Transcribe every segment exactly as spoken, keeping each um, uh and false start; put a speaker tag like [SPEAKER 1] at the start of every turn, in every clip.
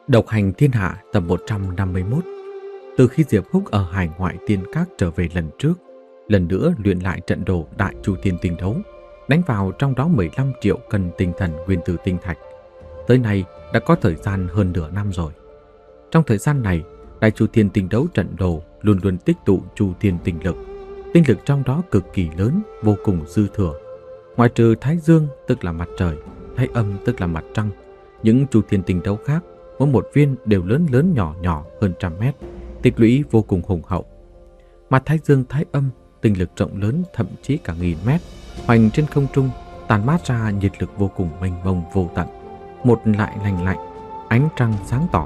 [SPEAKER 1] Độc hành thiên hạ tập một trăm năm mươi mốt. Từ khi Diệp Húc ở hải ngoại tiên các trở về lần trước, lần nữa luyện lại trận đồ Đại Chu Thiên Tinh Đấu, đánh vào trong đó mười lăm triệu cân tinh thần nguyên tử tinh thạch. Tới nay đã có thời gian hơn nửa năm rồi. Trong thời gian này, Đại Chu Thiên Tinh Đấu trận đồ luôn luôn tích tụ Chu Thiên tinh lực. Tinh lực trong đó cực kỳ lớn, vô cùng dư thừa. Ngoài trừ Thái Dương tức là mặt trời, Thái Âm tức là mặt trăng, những Chu Thiên Tinh Đấu khác mỗi một viên đều lớn lớn nhỏ nhỏ hơn trăm mét, tích lũy vô cùng hùng hậu. Mặt Thái Dương Thái Âm tinh lực rộng lớn thậm chí cả nghìn mét, hoành trên không trung, tàn mát ra nhiệt lực vô cùng mênh mông vô tận, một lại lành lạnh, ánh trăng sáng tỏ.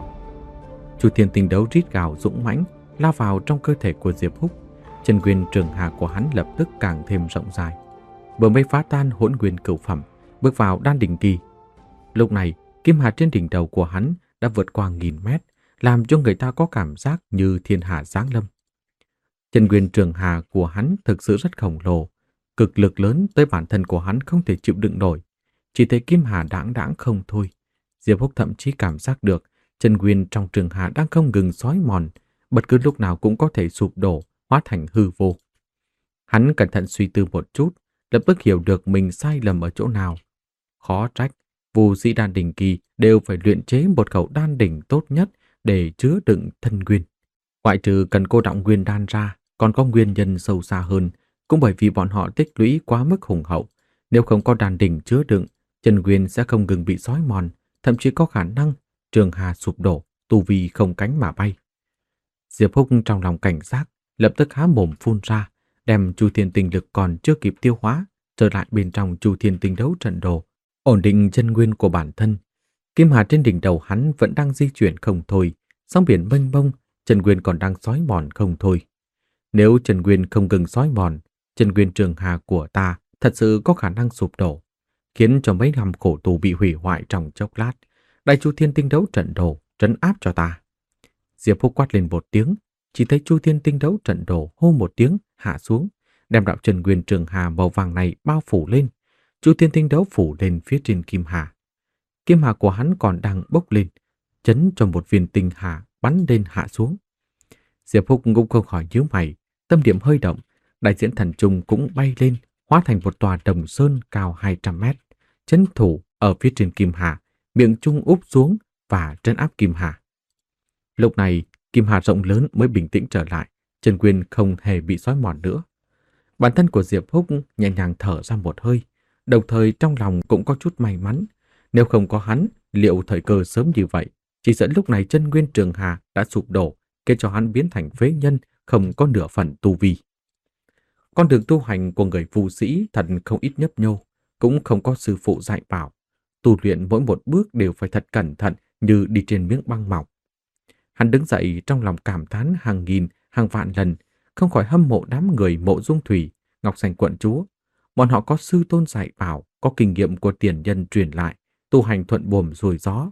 [SPEAKER 1] Chu Thiên Tinh Đấu rít gào dũng mãnh lao vào trong cơ thể của Diệp Húc. Chân nguyên trường hà của hắn lập tức càng thêm rộng dài, vừa mới phá tan hỗn nguyên cửu phẩm, bước vào đan đỉnh kỳ. Lúc này kim hà trên đỉnh đầu của hắn đã vượt qua nghìn mét, làm cho người ta có cảm giác như thiên hạ giáng lâm. Chân nguyên trường hà của hắn thực sự rất khổng lồ, cực lực lớn tới bản thân của hắn không thể chịu đựng nổi. Chỉ thấy kim hà đãng đãng không thôi. Diệp Húc thậm chí cảm giác được chân nguyên trong trường hà đang không ngừng xói mòn, bất cứ lúc nào cũng có thể sụp đổ, hóa thành hư vô. Hắn cẩn thận suy tư một chút, lập tức hiểu được mình sai lầm ở chỗ nào. Khó trách Vu sĩ đan đỉnh kỳ đều phải luyện chế một khẩu đan đỉnh tốt nhất để chứa đựng thân nguyên. Ngoại trừ cần cô đọng nguyên đan ra, còn có nguyên nhân sâu xa hơn, cũng bởi vì bọn họ tích lũy quá mức hùng hậu. Nếu không có đan đỉnh chứa đựng, chân nguyên sẽ không ngừng bị xói mòn, thậm chí có khả năng trường hà sụp đổ, tu vi không cánh mà bay. Diệp Húc trong lòng cảnh giác, lập tức há mồm phun ra, đem Chu Thiên tinh lực còn chưa kịp tiêu hóa trở lại bên trong Chu Thiên Tinh Đấu trận đồ, ổn định chân nguyên của bản thân. Kim hà trên đỉnh đầu hắn vẫn đang di chuyển không thôi, sóng biển mênh mông, chân nguyên còn đang xói mòn không thôi. Nếu chân nguyên không ngừng xói mòn, chân nguyên trường hà của ta thật sự có khả năng sụp đổ, khiến cho mấy năm khổ tù bị hủy hoại trong chốc lát. Đại Chu Thiên Tinh Đấu trận đồ trấn áp cho ta. Diệp Húc quát lên một tiếng, chỉ thấy Chu Thiên Tinh Đấu trận đồ hô một tiếng hạ xuống, đem đạo chân nguyên trường hà màu vàng này bao phủ lên. Chu Thiên Tinh Đấu phủ lên phía trên kim hà. Kim hà của hắn còn đang bốc lên, chấn cho một viên tinh hà bắn lên hạ xuống. Diệp Húc cũng không khỏi nhíu mày, tâm điểm hơi động, đại diễn thần trùng cũng bay lên, hóa thành một tòa đồng sơn cao hai trăm mét, chấn thủ ở phía trên kim hà, miệng trung úp xuống và trấn áp kim hà. Lúc này, kim hà rộng lớn mới bình tĩnh trở lại, chân nguyên không hề bị xói mòn nữa. Bản thân của Diệp Húc nhẹ nhàng thở ra một hơi, đồng thời trong lòng cũng có chút may mắn. Nếu không có hắn, liệu thời cơ sớm như vậy, chỉ dẫn lúc này chân nguyên trường hà đã sụp đổ, khiến cho hắn biến thành phế nhân, không có nửa phần tu vi. Con đường tu hành của người Vu sĩ thật không ít nhấp nhô, cũng không có sư phụ dạy bảo. Tu luyện mỗi một bước đều phải thật cẩn thận như đi trên miếng băng mỏng. Hắn đứng dậy trong lòng cảm thán hàng nghìn, hàng vạn lần, không khỏi hâm mộ đám người Mộ Dung Thủy, Ngọc Sành quận chúa. Bọn họ có sư tôn dạy bảo, có kinh nghiệm của tiền nhân truyền lại, tu hành thuận buồm xuôi gió.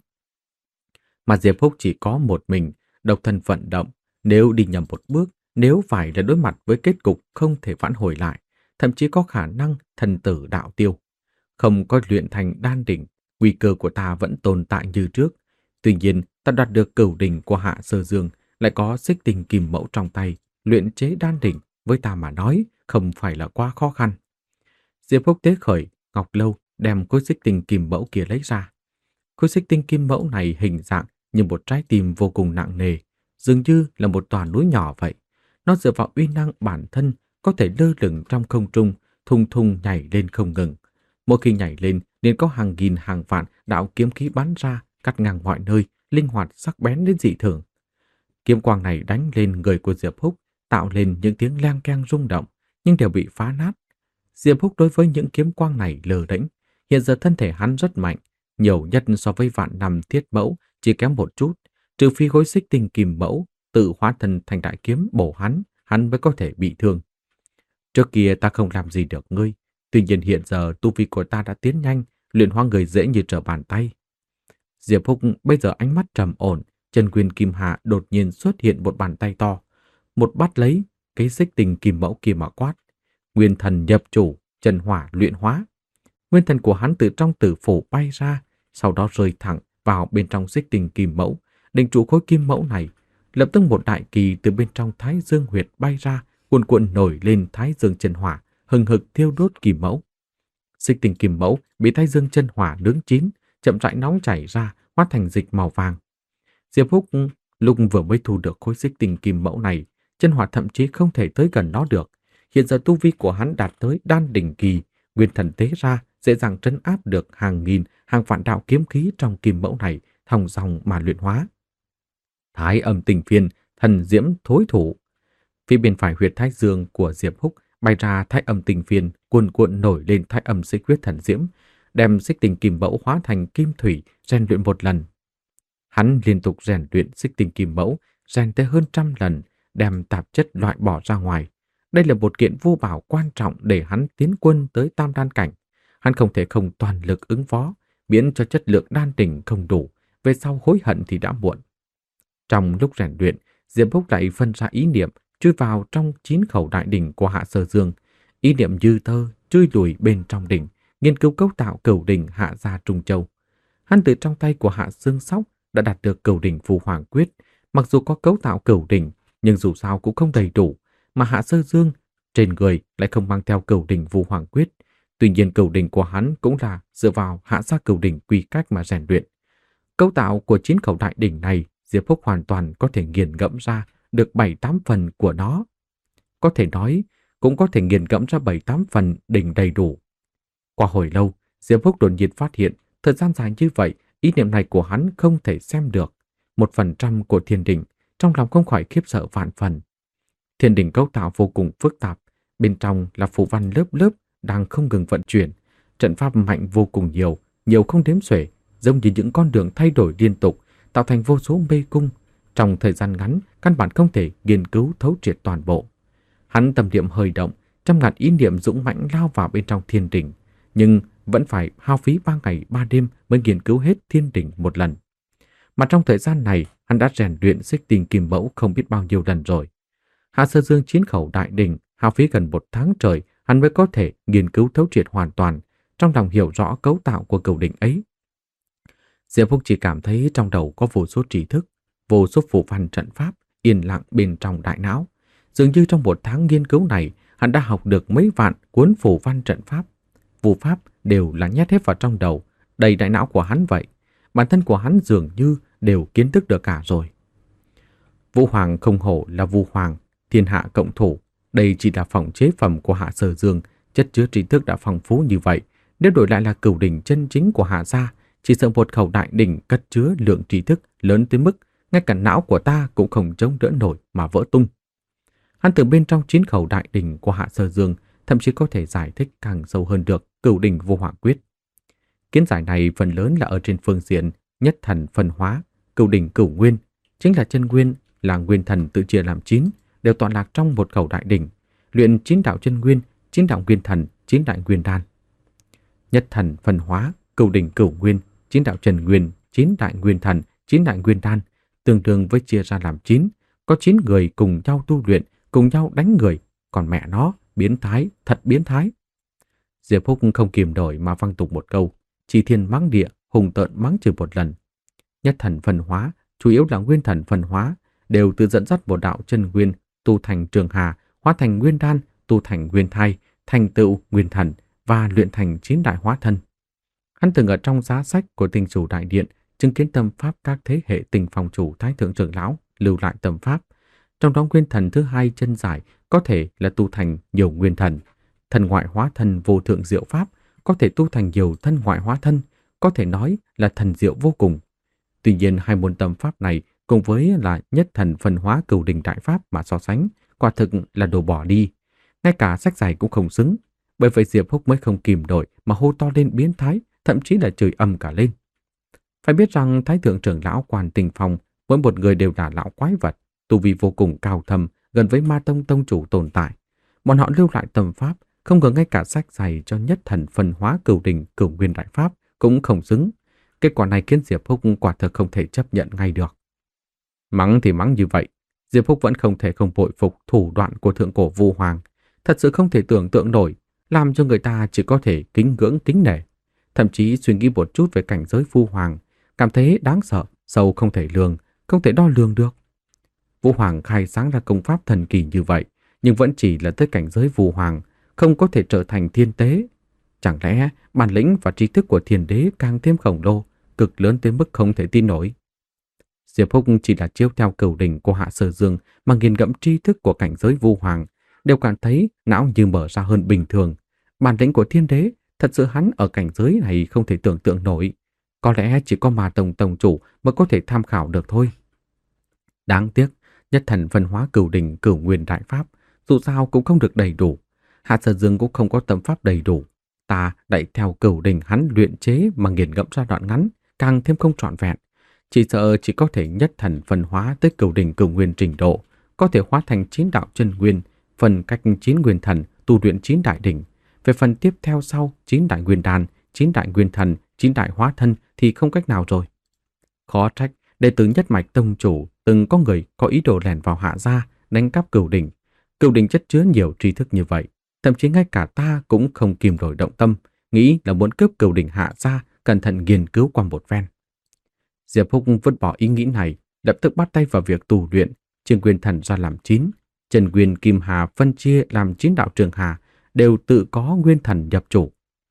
[SPEAKER 1] Mà Diệp Húc chỉ có một mình, độc thân vận động, nếu đi nhầm một bước, nếu phải là đối mặt với kết cục không thể vãn hồi lại, thậm chí có khả năng thần tử đạo tiêu. Không có luyện thành đan đỉnh, nguy cơ của ta vẫn tồn tại như trước. Tuy nhiên, ta đoạt được cửu đỉnh của Hạ Sơ Dương, lại có xích tinh kim mẫu trong tay, luyện chế đan đỉnh với ta mà nói không phải là quá khó khăn. Diệp Húc tế khởi ngọc lâu, đem khối xích tinh kim mẫu kia lấy ra. Khối xích tinh kim mẫu này hình dạng như một trái tim vô cùng nặng nề, dường như là một tòa núi nhỏ vậy. Nó dựa vào uy năng bản thân có thể lơ lửng trong không trung, thùng thùng nhảy lên không ngừng. Mỗi khi nhảy lên, liền có hàng nghìn hàng vạn đạo kiếm khí bắn ra, cắt ngang mọi nơi, linh hoạt sắc bén đến dị thường. Kiếm quang này đánh lên người của Diệp Húc, tạo lên những tiếng leng keng rung động, nhưng đều bị phá nát. Diệp Húc đối với những kiếm quang này lờ đễnh, hiện giờ thân thể hắn rất mạnh, nhiều nhất so với vạn năm thiết mẫu chỉ kém một chút, trừ phi khối xích tinh kim mẫu tự hóa thân thành đại kiếm bổ hắn, hắn mới có thể bị thương. Trước kia ta không làm gì được ngươi, tuy nhiên hiện giờ tu vi của ta đã tiến nhanh, luyện hóa người dễ như trở bàn tay. Diệp Húc bây giờ ánh mắt trầm ổn, chân nguyên kim hà đột nhiên xuất hiện một bàn tay to, một bắt lấy cái xích tinh kim mẫu kia mà quát: Nguyên thần nhập chủ, chân hỏa luyện hóa. Nguyên thần của hắn từ trong tử phủ bay ra, sau đó rơi thẳng vào bên trong xích tinh kim mẫu, định trụ khối kim mẫu này. Lập tức một đại kỳ từ bên trong Thái Dương huyệt bay ra, cuồn cuộn nổi lên Thái Dương chân hỏa, hừng hực thiêu đốt kim mẫu. Xích tinh kim mẫu bị Thái Dương chân hỏa nướng chín, chậm rãi nóng chảy ra, hóa thành dịch màu vàng. Diệp Húc lúc vừa mới thu được khối xích tinh kim mẫu này, chân hỏa thậm chí không thể tới gần nó được. Hiện giờ tu vi của hắn đạt tới đan đỉnh kỳ, nguyên thần tế ra, dễ dàng trấn áp được hàng nghìn, hàng vạn đạo kiếm khí trong kim mẫu này, thong dòng mà luyện hóa. Thái âm tinh phiên, thần diễm thối thủ. Phía bên phải huyệt thái dương của Diệp Húc bay ra thái âm tinh phiên, cuồn cuộn nổi lên thái âm xích huyết thần diễm, đem xích tinh kim mẫu hóa thành kim thủy, rèn luyện một lần. Hắn liên tục rèn luyện xích tinh kim mẫu, rèn tới hơn trăm lần, đem tạp chất loại bỏ ra ngoài. Đây là một kiện vô bảo quan trọng để hắn tiến quân tới tam đan cảnh. Hắn không thể không toàn lực ứng phó, miễn cho chất lượng đan đỉnh không đủ, về sau hối hận thì đã muộn. Trong lúc rèn luyện, Diệp Húc lại phân ra ý niệm chui vào trong chín khẩu đại đỉnh của Hạ Sơ Dương. Ý niệm dư thơ chui lùi bên trong đỉnh, nghiên cứu cấu tạo cửu đỉnh Hạ Gia Trung Châu. Hắn từ trong tay của Hạ Dương Sóc đã đạt được cửu đỉnh Phù Hoàng Quyết. Mặc dù có cấu tạo cửu đỉnh, nhưng dù sao cũng không đầy đủ, mà Hạ Sơ Dương trên người lại không mang theo cửu đỉnh Phù Hoàng Quyết. Tuy nhiên cửu đỉnh của hắn cũng là dựa vào Hạ Gia cửu đỉnh quy cách mà rèn luyện. Cấu tạo của chín khẩu đại đỉnh này, Diệp Húc hoàn toàn có thể nghiền ngẫm ra được bảy tám phần của nó. Có thể nói, cũng có thể nghiền ngẫm ra bảy tám phần đỉnh đầy đủ. Qua hồi lâu, Diệp Húc đột nhiên phát hiện, thời gian dài như vậy, ý niệm này của hắn không thể xem được. Một phần trăm của thiên đỉnh, trong lòng không khỏi khiếp sợ vạn phần. Thiên đỉnh cấu tạo vô cùng phức tạp, bên trong là phù văn lớp lớp đang không ngừng vận chuyển. Trận pháp mạnh vô cùng nhiều, nhiều không đếm xuể, giống như những con đường thay đổi liên tục, tạo thành vô số mê cung. Trong thời gian ngắn, căn bản không thể nghiên cứu thấu triệt toàn bộ. Hắn tâm niệm hơi động, trăm ngàn ý niệm dũng mãnh lao vào bên trong thiên đỉnh, nhưng vẫn phải hao phí ba ngày ba đêm mới nghiên cứu hết thiên đỉnh một lần. Mà trong thời gian này, hắn đã rèn luyện xích tinh kim mẫu không biết bao nhiêu lần rồi. Hạ Sơ Dương chín khẩu đại đỉnh, hao phí gần một tháng trời, hắn mới có thể nghiên cứu thấu triệt hoàn toàn, trong lòng hiểu rõ cấu tạo của cửu đỉnh ấy. Diệp Húc chỉ cảm thấy trong đầu có vô số trí thức, vô số phù văn trận pháp yên lặng bên trong đại não. Dường như trong một tháng nghiên cứu này, hắn đã học được mấy vạn cuốn phù văn trận pháp. Phù pháp đều là nhét hết vào trong đầu, đầy đại não của hắn vậy. Bản thân của hắn dường như đều kiến thức được cả rồi. Vũ Hoàng không hổ là Vũ Hoàng, thiên hạ cộng thủ. Đây chỉ là phòng chế phẩm của Hạ Sơ Dương, chất chứa trí thức đã phong phú như vậy. Nếu đổi lại là cửu đỉnh chân chính của Hạ gia, chỉ sợ một khẩu đại đỉnh cất chứa lượng trí thức lớn tới mức ngay cả não của ta cũng không chống đỡ nổi mà vỡ tung. Hắn từ bên trong chín khẩu đại đỉnh của Hạ Sơ Dương thậm chí có thể giải thích càng sâu hơn được cửu đỉnh Vô Hỏa Quyết. Kiến giải này phần lớn là ở trên phương diện nhất thần phân hóa, cửu đỉnh cửu nguyên, chính là chân nguyên, là nguyên thần tự chia làm chín, đều tọa lạc trong một khẩu đại đỉnh, luyện chín đạo chân nguyên, chín đạo nguyên thần, chín đại nguyên đan. Nhất thần phân hóa, cửu đỉnh cửu nguyên, chín đạo chân nguyên, chín đại nguyên thần, chín đại nguyên đan, tương đương với chia ra làm chín, có chín người cùng nhau tu luyện, cùng nhau đánh người, còn mẹ nó, biến thái, thật biến thái. Diệp Húc không kìm nổi mà văng tục một câu, chỉ thiên mắng địa, hùng tợn mắng chửi một lần. Nhất thần phân hóa, chủ yếu là nguyên thần phân hóa, đều tự dẫn dắt một đạo chân nguyên, tu thành trường hà, hóa thành nguyên đan, tu thành nguyên thai, thành tựu nguyên thần và luyện thành chín đại hóa thân. Hắn từng ở trong giá sách của Tinh Chủ Đại Điện chứng kiến tâm pháp các thế hệ Tinh Phong chủ Thái thượng trưởng lão lưu lại tâm pháp. Trong đó nguyên thần thứ hai chân giải có thể là tu thành nhiều nguyên thần. Thần ngoại hóa thân vô thượng diệu pháp có thể tu thành nhiều thân ngoại hóa thân, có thể nói là thần diệu vô cùng. Tuy nhiên hai môn tâm pháp này cùng với là nhất thần phân hóa cửu đỉnh đại pháp mà so sánh, quả thực là đồ bỏ đi. Ngay cả sách giải cũng không xứng. Bởi vậy Diệp Húc mới không kìm nổi mà hô to lên biến thái, thậm chí là chửi ầm cả lên. Phải biết rằng Thái thượng trưởng lão Quan Tinh Phong, mỗi một người đều là lão quái vật, tu vi vô cùng cao thâm, gần với Ma Tông tông chủ tồn tại. Bọn họ lưu lại tâm pháp, không ngờ ngay cả sách dày cho nhất thần phân hóa cửu đỉnh cửu nguyên đại pháp cũng không xứng. Kết quả này khiến Diệp Húc quả thực không thể chấp nhận ngay được. Mắng thì mắng như vậy, Diệp Húc vẫn không thể không bội phục thủ đoạn của thượng cổ Vu Hoàng. Thật sự không thể tưởng tượng nổi, làm cho người ta chỉ có thể kính ngưỡng kính nể. Thậm chí suy nghĩ một chút về cảnh giới Vu Hoàng, cảm thấy đáng sợ, sâu không thể lường, không thể đo lường được. Vũ Hoàng khai sáng ra công pháp thần kỳ như vậy, nhưng vẫn chỉ là tới cảnh giới Vũ Hoàng, không có thể trở thành thiên tế. Chẳng lẽ bản lĩnh và trí thức của thiên đế càng thêm khổng lồ, cực lớn tới mức không thể tin nổi? Diệp Húc chỉ là chiếu theo cửu đỉnh của Hạ Sở Dương mà nghiền ngẫm tri thức của cảnh giới Vũ Hoàng, đều cảm thấy não như mở ra hơn bình thường. Bản lĩnh của thiên đế, thật sự hắn ở cảnh giới này không thể tưởng tượng nổi. Có lẽ chỉ có mà tổng tổng chủ mới có thể tham khảo được thôi. Đáng tiếc, nhất thần phân hóa cửu đỉnh cửu nguyên đại pháp, dù sao cũng không được đầy đủ. Hạ Sở Dương cũng không có tâm pháp đầy đủ. Ta đẩy theo cửu đỉnh hắn luyện chế mà nghiền ngẫm ra đoạn ngắn, càng thêm không trọn vẹn. Chỉ sợ chỉ có thể nhất thần phân hóa tới cửu đỉnh cửu nguyên trình độ, có thể hóa thành chín đạo chân nguyên, phần cách chín nguyên thần, tu luyện chín đại đỉnh. Về phần tiếp theo sau, chín đại nguyên đan, chín đại nguyên thần, chín đại hóa thân thì không cách nào rồi. Khó trách, đệ tử nhất mạch tông chủ từng có người có ý đồ lẻn vào Hạ gia, đánh cắp cửu đỉnh. Cửu đỉnh chất chứa nhiều tri thức như vậy, thậm chí ngay cả ta cũng không kìm nổi động tâm, nghĩ là muốn cướp cửu đỉnh Hạ gia, cẩn thận nghiên cứu qua một phen. Diệp Húc vứt bỏ ý nghĩ này, lập tức bắt tay vào việc tu luyện, chia nguyên thần ra làm chín, Trần Nguyên Kim Hà phân chia làm chín đạo trường hà, đều tự có nguyên thần nhập chủ.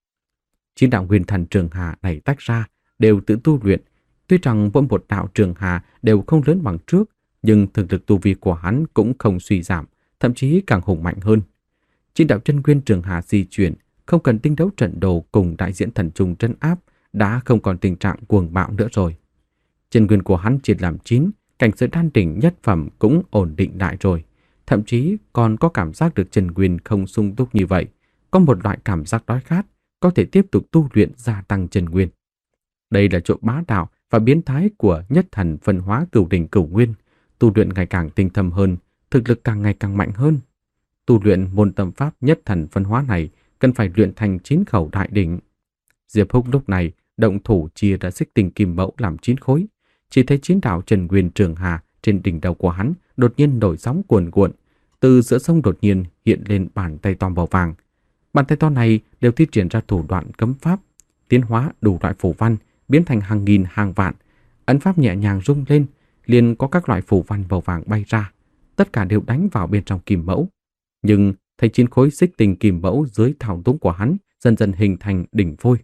[SPEAKER 1] Chín đạo nguyên thần trường hà này tách ra, đều tự tu luyện. Tuy rằng mỗi một đạo trường hà đều không lớn bằng trước, nhưng thực lực tu vi của hắn cũng không suy giảm, thậm chí càng hùng mạnh hơn. Chín đạo chân nguyên trường hà di chuyển, không cần tinh đấu trận đồ cùng đại diễn thần trùng trấn áp, đã không còn tình trạng cuồng bạo nữa rồi. Chân nguyên của hắn chia làm chín, cảnh giới đan đỉnh nhất phẩm cũng ổn định lại rồi. Thậm chí còn có cảm giác được chân nguyên không sung túc như vậy, có một loại cảm giác đói khát, có thể tiếp tục tu luyện gia tăng chân nguyên. Đây là chỗ bá đạo và biến thái của nhất thần phân hóa cửu đỉnh cửu nguyên, tu luyện ngày càng tinh thâm hơn, thực lực càng ngày càng mạnh hơn. Tu luyện môn tâm pháp nhất thần phân hóa này cần phải luyện thành chín khẩu đại đỉnh. Diệp Húc lúc này động thủ chia ra xích tinh kim mẫu làm chín khối, chỉ thấy chín đạo Trần Nguyên trường hà trên đỉnh đầu của hắn đột nhiên nổi sóng cuồn cuộn, từ giữa sông đột nhiên hiện lên bàn tay to màu vàng. Bàn tay to này đều thi triển ra thủ đoạn cấm pháp, tiến hóa đủ loại phù văn, biến thành hàng nghìn hàng vạn. Ấn pháp nhẹ nhàng rung lên, liền có các loại phù văn màu vàng bay ra, tất cả đều đánh vào bên trong kim mẫu. Nhưng thấy chín khối xích tinh kim mẫu dưới thao túng của hắn dần dần hình thành đỉnh phôi.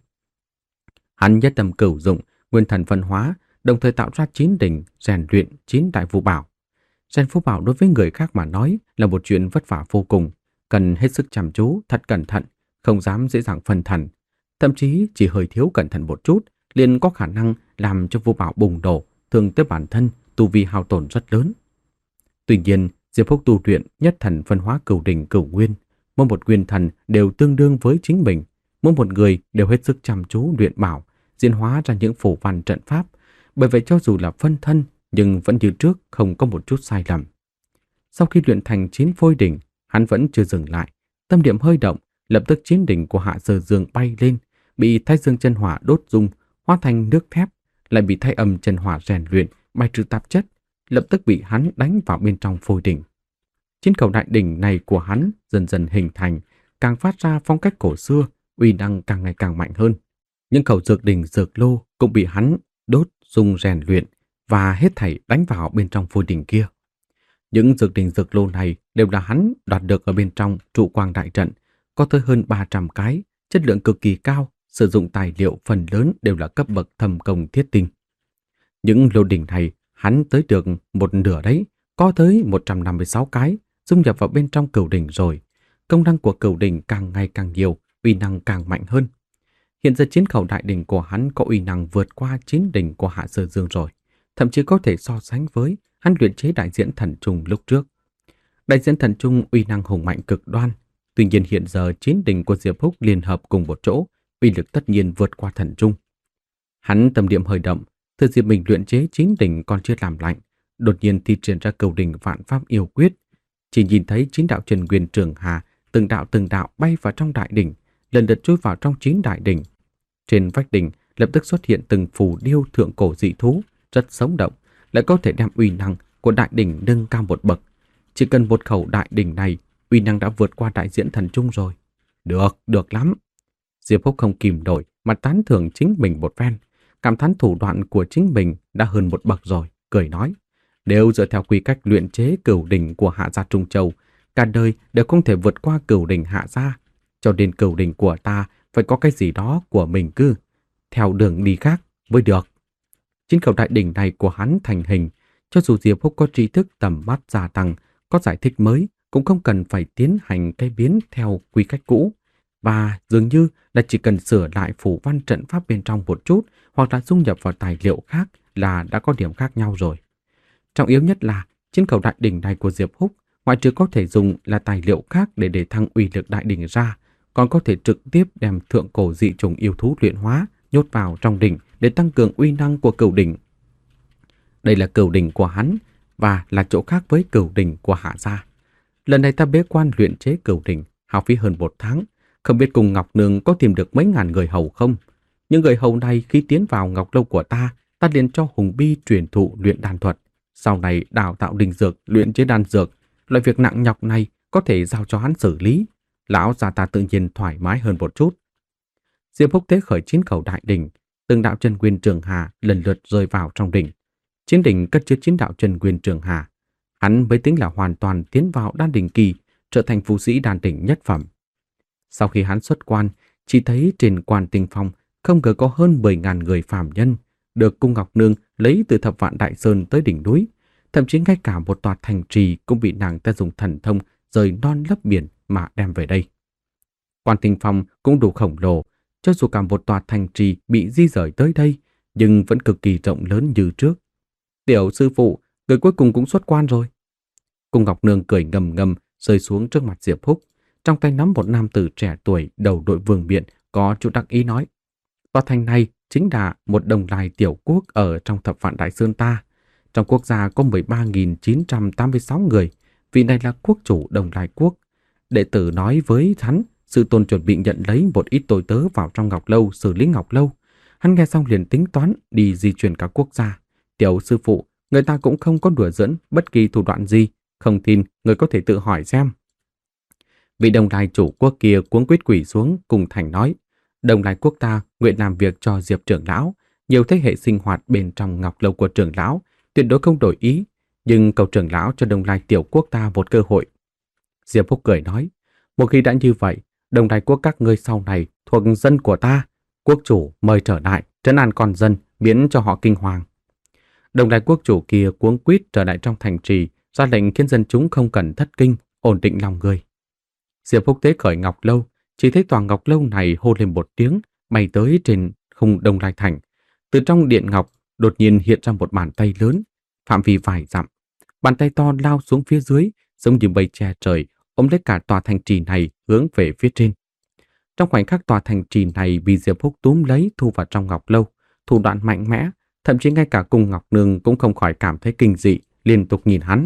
[SPEAKER 1] Hắn nhất tâm cửu dụng nguyên thần phân hóa, đồng thời tạo ra chín đỉnh, rèn luyện chín đại phù bảo. Rèn phù bảo đối với người khác mà nói là một chuyện vất vả vô cùng, cần hết sức chăm chú, thật cẩn thận, không dám dễ dàng phân thần. Thậm chí chỉ hơi thiếu cẩn thận một chút, liền có khả năng làm cho phù bảo bùng nổ, thương tới bản thân, tu vi hao tổn rất lớn. Tuy nhiên, Diệp Húc tu luyện nhất thần phân hóa cửu đỉnh cửu nguyên, mỗi một nguyên thần đều tương đương với chính mình, mỗi một người đều hết sức chăm chú luyện bảo, diễn hóa ra những phù văn trận pháp, bởi vậy cho dù là phân thân nhưng vẫn như trước không có một chút sai lầm. Sau khi luyện thành chín phôi đỉnh, hắn vẫn chưa dừng lại, tâm niệm hơi động, lập tức chín đỉnh của Hạ Sở Dương bay lên, bị Thái Dương chân hỏa đốt dung, hóa thành nước thép, lại bị Thái Âm chân hỏa rèn luyện, bài trừ tạp chất, lập tức bị hắn đánh vào bên trong phôi đỉnh. Chín khẩu đại đỉnh này của hắn dần dần hình thành, càng phát ra phong cách cổ xưa, uy năng càng ngày càng mạnh hơn. Những khẩu dược đỉnh dược lô cũng bị hắn đốt dung rèn luyện và hết thảy đánh vào bên trong phôi đỉnh kia. Những dược đỉnh dược lô này đều là hắn đoạt được ở bên trong trụ quang đại trận, có tới hơn ba trăm cái, chất lượng cực kỳ cao, sử dụng tài liệu phần lớn đều là cấp bậc thâm công thiết tinh. Những lô đỉnh này hắn tới được một nửa đấy, có tới một trăm năm mươi sáu cái, dung nhập vào bên trong cửu đỉnh rồi. Công năng của cửu đỉnh càng ngày càng nhiều, uy năng càng mạnh hơn. Hiện giờ chín khẩu đại đỉnh của hắn có uy năng vượt qua chín đỉnh của Hạ Sở Dương rồi, thậm chí có thể so sánh với hắn luyện chế đại diễn thần trùng lúc trước. Đại diễn thần trùng uy năng hùng mạnh cực đoan, tuy nhiên hiện giờ chín đỉnh của Diệp Húc liên hợp cùng một chỗ, uy lực tất nhiên vượt qua thần trùng. Hắn tâm niệm hơi động, thừa dịp mình luyện chế chín đỉnh còn chưa làm lạnh, đột nhiên thi triển ra cửu đỉnh vạn pháp yêu quyết, chỉ nhìn thấy chín đạo Trần Nguyên trường hà, từng đạo từng đạo bay vào trong đại đỉnh, lần lượt chui vào trong chín đại đỉnh. Trên vách đỉnh lập tức xuất hiện từng phù điêu thượng cổ dị thú, rất sống động, lại có thể đem uy năng của đại đỉnh nâng cao một bậc. Chỉ cần một khẩu đại đỉnh này, uy năng đã vượt qua đại diễn thần trung rồi. Được, được lắm. Diệp Húc không kìm nổi mà tán thưởng chính mình một phen, cảm thán thủ đoạn của chính mình đã hơn một bậc rồi, cười nói. Nếu dựa theo quy cách luyện chế cửu đỉnh của Hạ gia Trung Châu, cả đời đều không thể vượt qua cửu đỉnh Hạ gia. Cho nên cửu đỉnh của ta phải có cái gì đó của mình cứ theo đường đi khác mới được. Chín khẩu đại đỉnh này của hắn thành hình, cho dù Diệp Húc có tri thức tầm mắt gia tăng, có giải thích mới, cũng không cần phải tiến hành cái biến theo quy cách cũ. Và dường như là chỉ cần sửa lại phủ văn trận pháp bên trong một chút hoặc là dung nhập vào tài liệu khác là đã có điểm khác nhau rồi. Trọng yếu nhất là chín khẩu đại đỉnh này của Diệp Húc, ngoại trừ có thể dùng là tài liệu khác để để thăng uy lực đại đỉnh ra, còn có thể trực tiếp đem thượng cổ dị trùng yêu thú luyện hóa nhốt vào trong đỉnh để tăng cường uy năng của cửu đỉnh. Đây là cửu đỉnh của hắn và là chỗ khác với cửu đỉnh của Hạ gia. Lần này ta bế quan luyện chế cửu đỉnh, hao phí hơn một tháng, không biết cùng Ngọc Nương có tìm được mấy ngàn người hầu không. Những người hầu này khi tiến vào Ngọc Lâu của ta, ta liền cho Hùng Bi truyền thụ luyện đan thuật. Sau này đào tạo linh dược, luyện chế đan dược, loại việc nặng nhọc này có thể giao cho hắn xử lý. Lão già ta tự nhiên thoải mái hơn một chút. Diệp Húc tế khởi chín khẩu đại đỉnh, từng đạo chân nguyên trường hà lần lượt rơi vào trong đỉnh. Chín đỉnh cất chứa chín đạo chân nguyên trường hà. Hắn mới tính là hoàn toàn tiến vào đan đỉnh kỳ, trở thành phú sĩ đan đỉnh nhất phẩm. Sau khi hắn xuất quan, chỉ thấy trên quan tinh phong không ngờ có hơn mười ngàn người phàm nhân được Cung Ngọc Nương lấy từ Thập Vạn Đại Sơn tới đỉnh núi. Thậm chí ngay cả một tòa thành trì cũng bị nàng ta dùng thần thông rời non lấp biển mà đem về đây. Quan tinh phong cũng đủ khổng lồ, cho dù cả một tòa thành trì bị di rời tới đây, nhưng vẫn cực kỳ rộng lớn như trước. Tiểu sư phụ, người cuối cùng cũng xuất quan rồi. Cung Ngọc Nương cười ngầm ngầm rơi xuống trước mặt Diệp Húc, trong tay nắm một nam tử trẻ tuổi đầu đội vương miện, có chút đắc ý nói: tòa thành này chính là một đồng lai tiểu quốc ở trong Thập Vạn Đại Sơn ta. Trong quốc gia có mười ba nghìn chín trăm tám mươi sáu người, vị này là quốc chủ Đồng Lai quốc. Đệ tử nói với hắn, sư tôn chuẩn bị nhận lấy một ít tôi tớ vào trong Ngọc Lâu xử lý Ngọc Lâu. Hắn nghe xong liền tính toán đi di chuyển cả quốc gia. Tiểu sư phụ, người ta cũng không có đùa giỡn bất kỳ thủ đoạn gì, không tin người có thể tự hỏi xem. Vị Đồng Lai chủ quốc kia cuống quýt quỳ xuống cùng thành nói: Đồng Lai quốc ta nguyện làm việc cho Diệp trưởng lão, nhiều thế hệ sinh hoạt bên trong Ngọc Lâu của trưởng lão, tuyệt đối không đổi ý, nhưng cầu trưởng lão cho Đồng Lai tiểu quốc ta một cơ hội. Diệp Húc cười nói: một khi đã như vậy, Đồng Lai quốc các ngươi sau này thuộc dân của ta, quốc chủ mời trở lại trấn an con dân, miễn cho họ kinh hoàng. Đồng Lai quốc chủ kia cuống quýt trở lại trong thành trì, ra lệnh khiến dân chúng không cần thất kinh, ổn định lòng người. Diệp Húc tế khởi Ngọc Lâu, chỉ thấy tòa Ngọc Lâu này hô lên một tiếng, bay tới trên khung Đông Lai thành. Từ trong điện ngọc đột nhiên hiện ra một bàn tay lớn, phạm vi vài dặm. Bàn tay to lao xuống phía dưới, giống như bầy che trời, ôm lấy cả tòa thành trì này hướng về phía trên. Trong khoảnh khắc tòa thành trì này bị Diệp Húc túm lấy thu vào trong Ngọc Lâu, thủ đoạn mạnh mẽ, thậm chí ngay cả Cung Ngọc Nương cũng không khỏi cảm thấy kinh dị, liên tục nhìn hắn.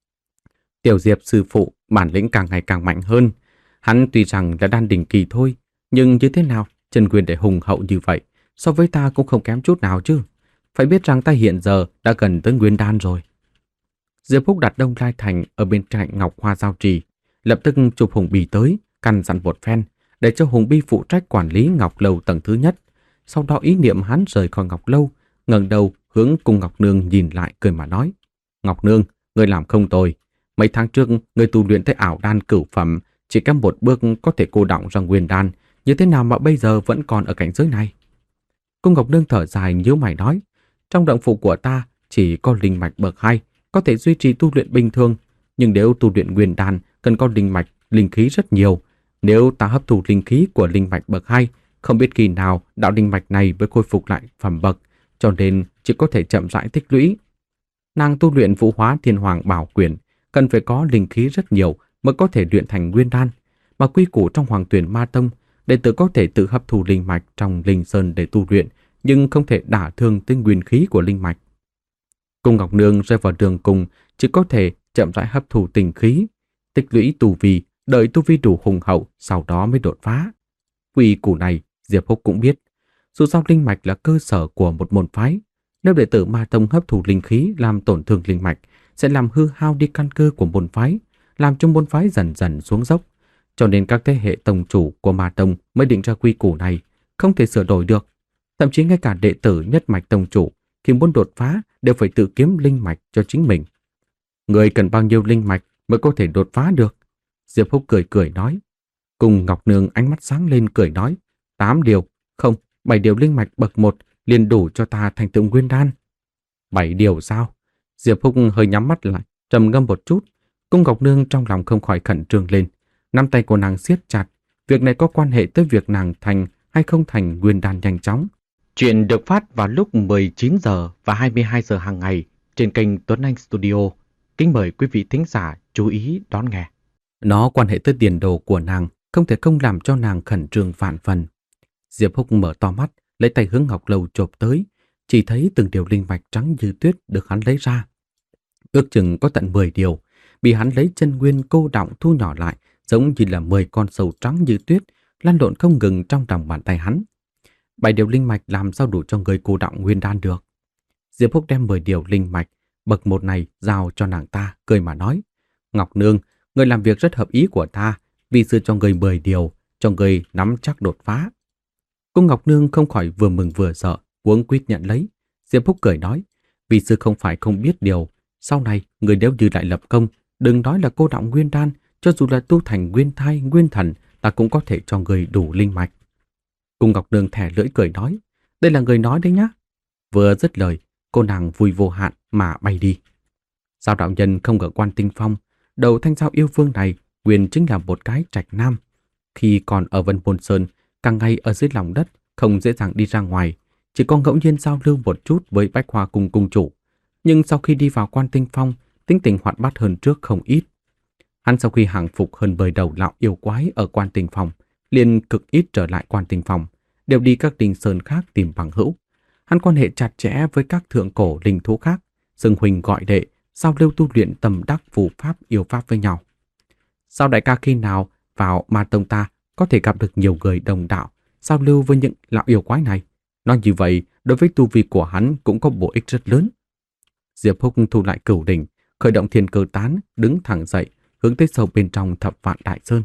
[SPEAKER 1] Tiểu Diệp sư phụ bản lĩnh càng ngày càng mạnh hơn. Hắn tuy rằng là đan đỉnh kỳ thôi, nhưng như thế nào, chân nguyên để hùng hậu như vậy, so với ta cũng không kém chút nào chứ. Phải biết rằng ta hiện giờ đã gần tới nguyên đan rồi. Diệp Húc đặt Đông Lai thành ở bên cạnh Ngọc Hoa Giao Trì, lập tức chụp Hùng Bì tới, căn dặn một phen, để cho Hùng Bi phụ trách quản lý Ngọc Lâu tầng thứ nhất. Sau đó ý niệm hắn rời khỏi Ngọc Lâu, ngẩng đầu hướng Cung Ngọc Nương nhìn lại cười mà nói: Ngọc Nương, ngươi làm không tồi. Mấy tháng trước ngươi tu luyện tới ảo đan cửu phẩm, chỉ kém một bước có thể cô đọng ra nguyên đan, như thế nào mà bây giờ vẫn còn ở cảnh giới này? Cung Ngọc Nương thở dài nhíu mày nói: trong động phủ của ta chỉ có linh mạch bậc hai, có thể duy trì tu luyện bình thường, nhưng nếu tu luyện nguyên đan cần có linh mạch, linh khí rất nhiều. Nếu ta hấp thụ linh khí của linh mạch bậc hai, không biết khi nào đạo linh mạch này mới khôi phục lại phẩm bậc, cho nên chỉ có thể chậm rãi tích lũy. Nàng tu luyện Vũ Hóa Thiên Hoàng Bảo Quyển, cần phải có linh khí rất nhiều mới có thể luyện thành nguyên đan, mà quy củ trong Hoàng Tuyển Ma Tông, đệ tử có thể tự hấp thu linh mạch trong linh sơn để tu luyện, nhưng không thể đả thương tới nguyên khí của linh mạch. Cung Ngọc Nương rơi vào đường cùng, chỉ có thể chậm rãi hấp thu tinh khí, tích lũy tu vi, đợi tu vi đủ hùng hậu, sau đó mới đột phá. Quy củ này Diệp Húc cũng biết. Dù sao linh mạch là cơ sở của một môn phái, nếu đệ tử Ma Tông hấp thụ linh khí làm tổn thương linh mạch, sẽ làm hư hao đi căn cơ của môn phái, làm cho môn phái dần dần xuống dốc. Cho nên các thế hệ tông chủ của Ma Tông mới định ra quy củ này, không thể sửa đổi được. Thậm chí ngay cả đệ tử nhất mạch tông chủ khi muốn đột phá đều phải tự kiếm linh mạch cho chính mình. Người cần bao nhiêu linh mạch mới có thể đột phá được? Diệp Húc cười cười nói. Cùng Ngọc Nương ánh mắt sáng lên cười nói. Tám điều, không, bảy điều linh mạch bậc một liền đủ cho ta thành tựu nguyên đan. Bảy điều sao? Diệp Húc hơi nhắm mắt lại, trầm ngâm một chút. Cung Ngọc Nương trong lòng không khỏi khẩn trương lên. Nắm tay của nàng siết chặt. Việc này có quan hệ tới việc nàng thành hay không thành nguyên đan nhanh chóng. Chuyện được phát vào lúc mười chín giờ và hai mươi hai giờ hàng ngày trên kênh Tuấn Anh Studio. Kính mời quý vị thính giả chú ý đón nghe. Nó quan hệ tới tiền đồ của nàng, không thể không làm cho nàng khẩn trương vạn phần. Diệp Húc mở to mắt, lấy tay hướng Ngọc Lâu chộp tới, chỉ thấy từng điều linh mạch trắng như tuyết được hắn lấy ra. Ước chừng có tận mười điều, bị hắn lấy chân nguyên cô đọng thu nhỏ lại, giống như là mười con sâu trắng như tuyết, lăn lộn không ngừng trong lòng bàn tay hắn. Bảy điều linh mạch làm sao đủ cho người cô đọng nguyên đan được? Diệp Húc đem mười điều linh mạch bậc một này giao cho nàng ta, cười mà nói: Ngọc Nương, người làm việc rất hợp ý của ta, vì sư cho người mười điều, cho người nắm chắc đột phá. Cô Ngọc Nương không khỏi vừa mừng vừa sợ, cuống quýt nhận lấy. Diệp Húc cười nói: vì sư không phải không biết điều, sau này người nếu như lại lập công, đừng nói là cô đọng nguyên đan, cho dù là tu thành nguyên thai, nguyên thần, ta cũng có thể cho người đủ linh mạch. Cung Ngọc Nương thẻ lưỡi cười nói: đây là người nói đấy nhá. Vừa dứt lời, cô nàng vui vô hạn mà bay đi. Sao đạo nhân không ở Quan Tinh Phong, đầu thanh sao yêu vương này nguyên chính là một cái trạch nam. Khi còn ở Vân Môn Sơn, càng ngày ở dưới lòng đất, không dễ dàng đi ra ngoài, chỉ có ngẫu nhiên giao lưu một chút với Bách Hoa Cung cung chủ. Nhưng sau khi đi vào Quan Tinh Phong, tính tình hoạt bát hơn trước không ít. Hắn sau khi hàng phục hơn mười đầu lão yêu quái ở Quan Tinh Phong, liền cực ít trở lại Quan Tinh Phong, đều đi các đình sơn khác tìm bằng hữu. Hắn quan hệ chặt chẽ với các thượng cổ linh thú khác, xưng huynh gọi đệ, giao lưu tu luyện tầm đắc phù pháp yêu pháp với nhau. Sao đại ca khi nào vào Ma Tông ta có thể gặp được nhiều người đồng đạo, giao lưu với những lão yêu quái này? Nói như vậy, đối với tu vi của hắn cũng có bổ ích rất lớn. Diệp Húc thu lại cửu đỉnh, khởi động thiên cơ tán, đứng thẳng dậy, hướng tới sâu bên trong Thập Vạn Đại Sơn.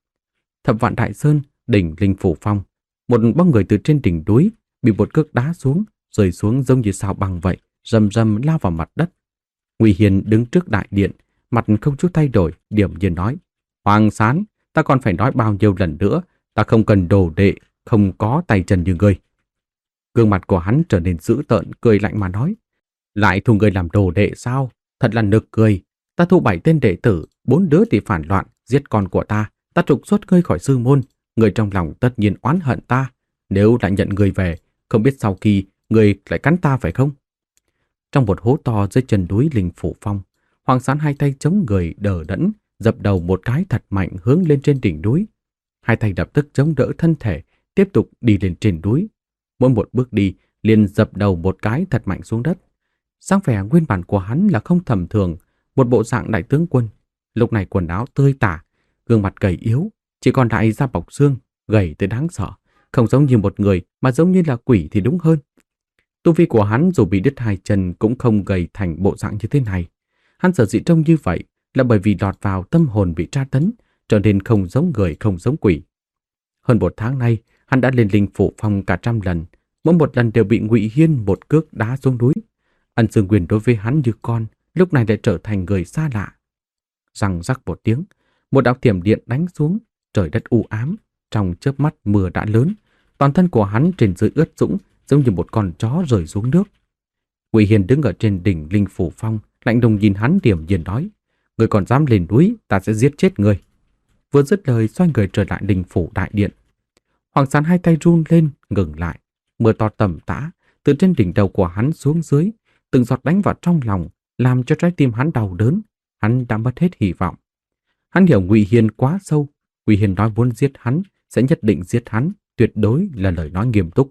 [SPEAKER 1] Thập Vạn Đại Sơn, đỉnh Linh Phủ Phong, một bóng người từ trên đỉnh núi bị một cước đá xuống, rơi xuống giống như sao băng vậy, rầm rầm lao vào mặt đất. Ngụy Hiền đứng trước đại điện, mặt không chút thay đổi, điểm nhiên nói: Hoàng Sán, ta còn phải nói bao nhiêu lần nữa, ta không cần đồ đệ, không có tay chân như ngươi. Gương mặt của hắn trở nên dữ tợn, cười lạnh mà nói: lại thu ngươi làm đồ đệ sao? Thật là nực cười. Ta thu bảy tên đệ tử, bốn đứa thì phản loạn, giết con của ta, ta trục xuất ngươi khỏi sư môn. Ngươi trong lòng tất nhiên oán hận ta. Nếu lại nhận ngươi về, không biết sau khi ngươi lại cắn ta phải không? Trong một hố to dưới chân núi Linh Phủ Phong, Hoàng Sán hai tay chống người đờ đẫn, dập đầu một cái thật mạnh hướng lên trên đỉnh núi. Hai tay lập tức chống đỡ thân thể, tiếp tục đi lên trên núi. Mỗi một bước đi, liền dập đầu một cái thật mạnh xuống đất. Sáng vẻ nguyên bản của hắn là không tầm thường, một bộ dạng đại tướng quân. Lúc này quần áo tươi tả, gương mặt gầy yếu, chỉ còn lại da bọc xương, gầy tới đáng sợ, không giống như một người mà giống như là quỷ thì đúng hơn. Tu vi của hắn dù bị đứt hai chân cũng không gầy thành bộ dạng như thế này. Hắn sở dĩ trông như vậy là bởi vì lọt vào tâm hồn bị tra tấn, trở nên không giống người không giống quỷ. Hơn một tháng nay, hắn đã lên Linh Phủ Phong cả trăm lần, mỗi một lần đều bị Ngụy Hiên một cước đá xuống núi. Ân Dương Quyền đối với hắn như con, lúc này lại trở thành người xa lạ. Răng rắc một tiếng, một đạo thiểm điện đánh xuống, trời đất u ám, trong chớp mắt mưa đã lớn, toàn thân của hắn trên dưới ướt sũng, giống như một con chó rơi xuống nước. Ngụy Hiên đứng ở trên đỉnh Linh Phủ Phong, lạnh lùng nhìn hắn điểm nhiên nói: người còn dám lên núi, ta sẽ giết chết người. Vừa dứt lời, xoay người trở lại Linh Phủ đại điện. Hoàng Sán hai tay run lên, ngừng lại. Mưa to tầm tã từ trên đỉnh đầu của hắn xuống dưới, từng giọt đánh vào trong lòng, làm cho trái tim hắn đau đớn. Hắn đã mất hết hy vọng. Hắn hiểu Ngụy Hiên quá sâu. Ngụy Hiên nói muốn giết hắn, sẽ nhất định giết hắn, tuyệt đối là lời nói nghiêm túc.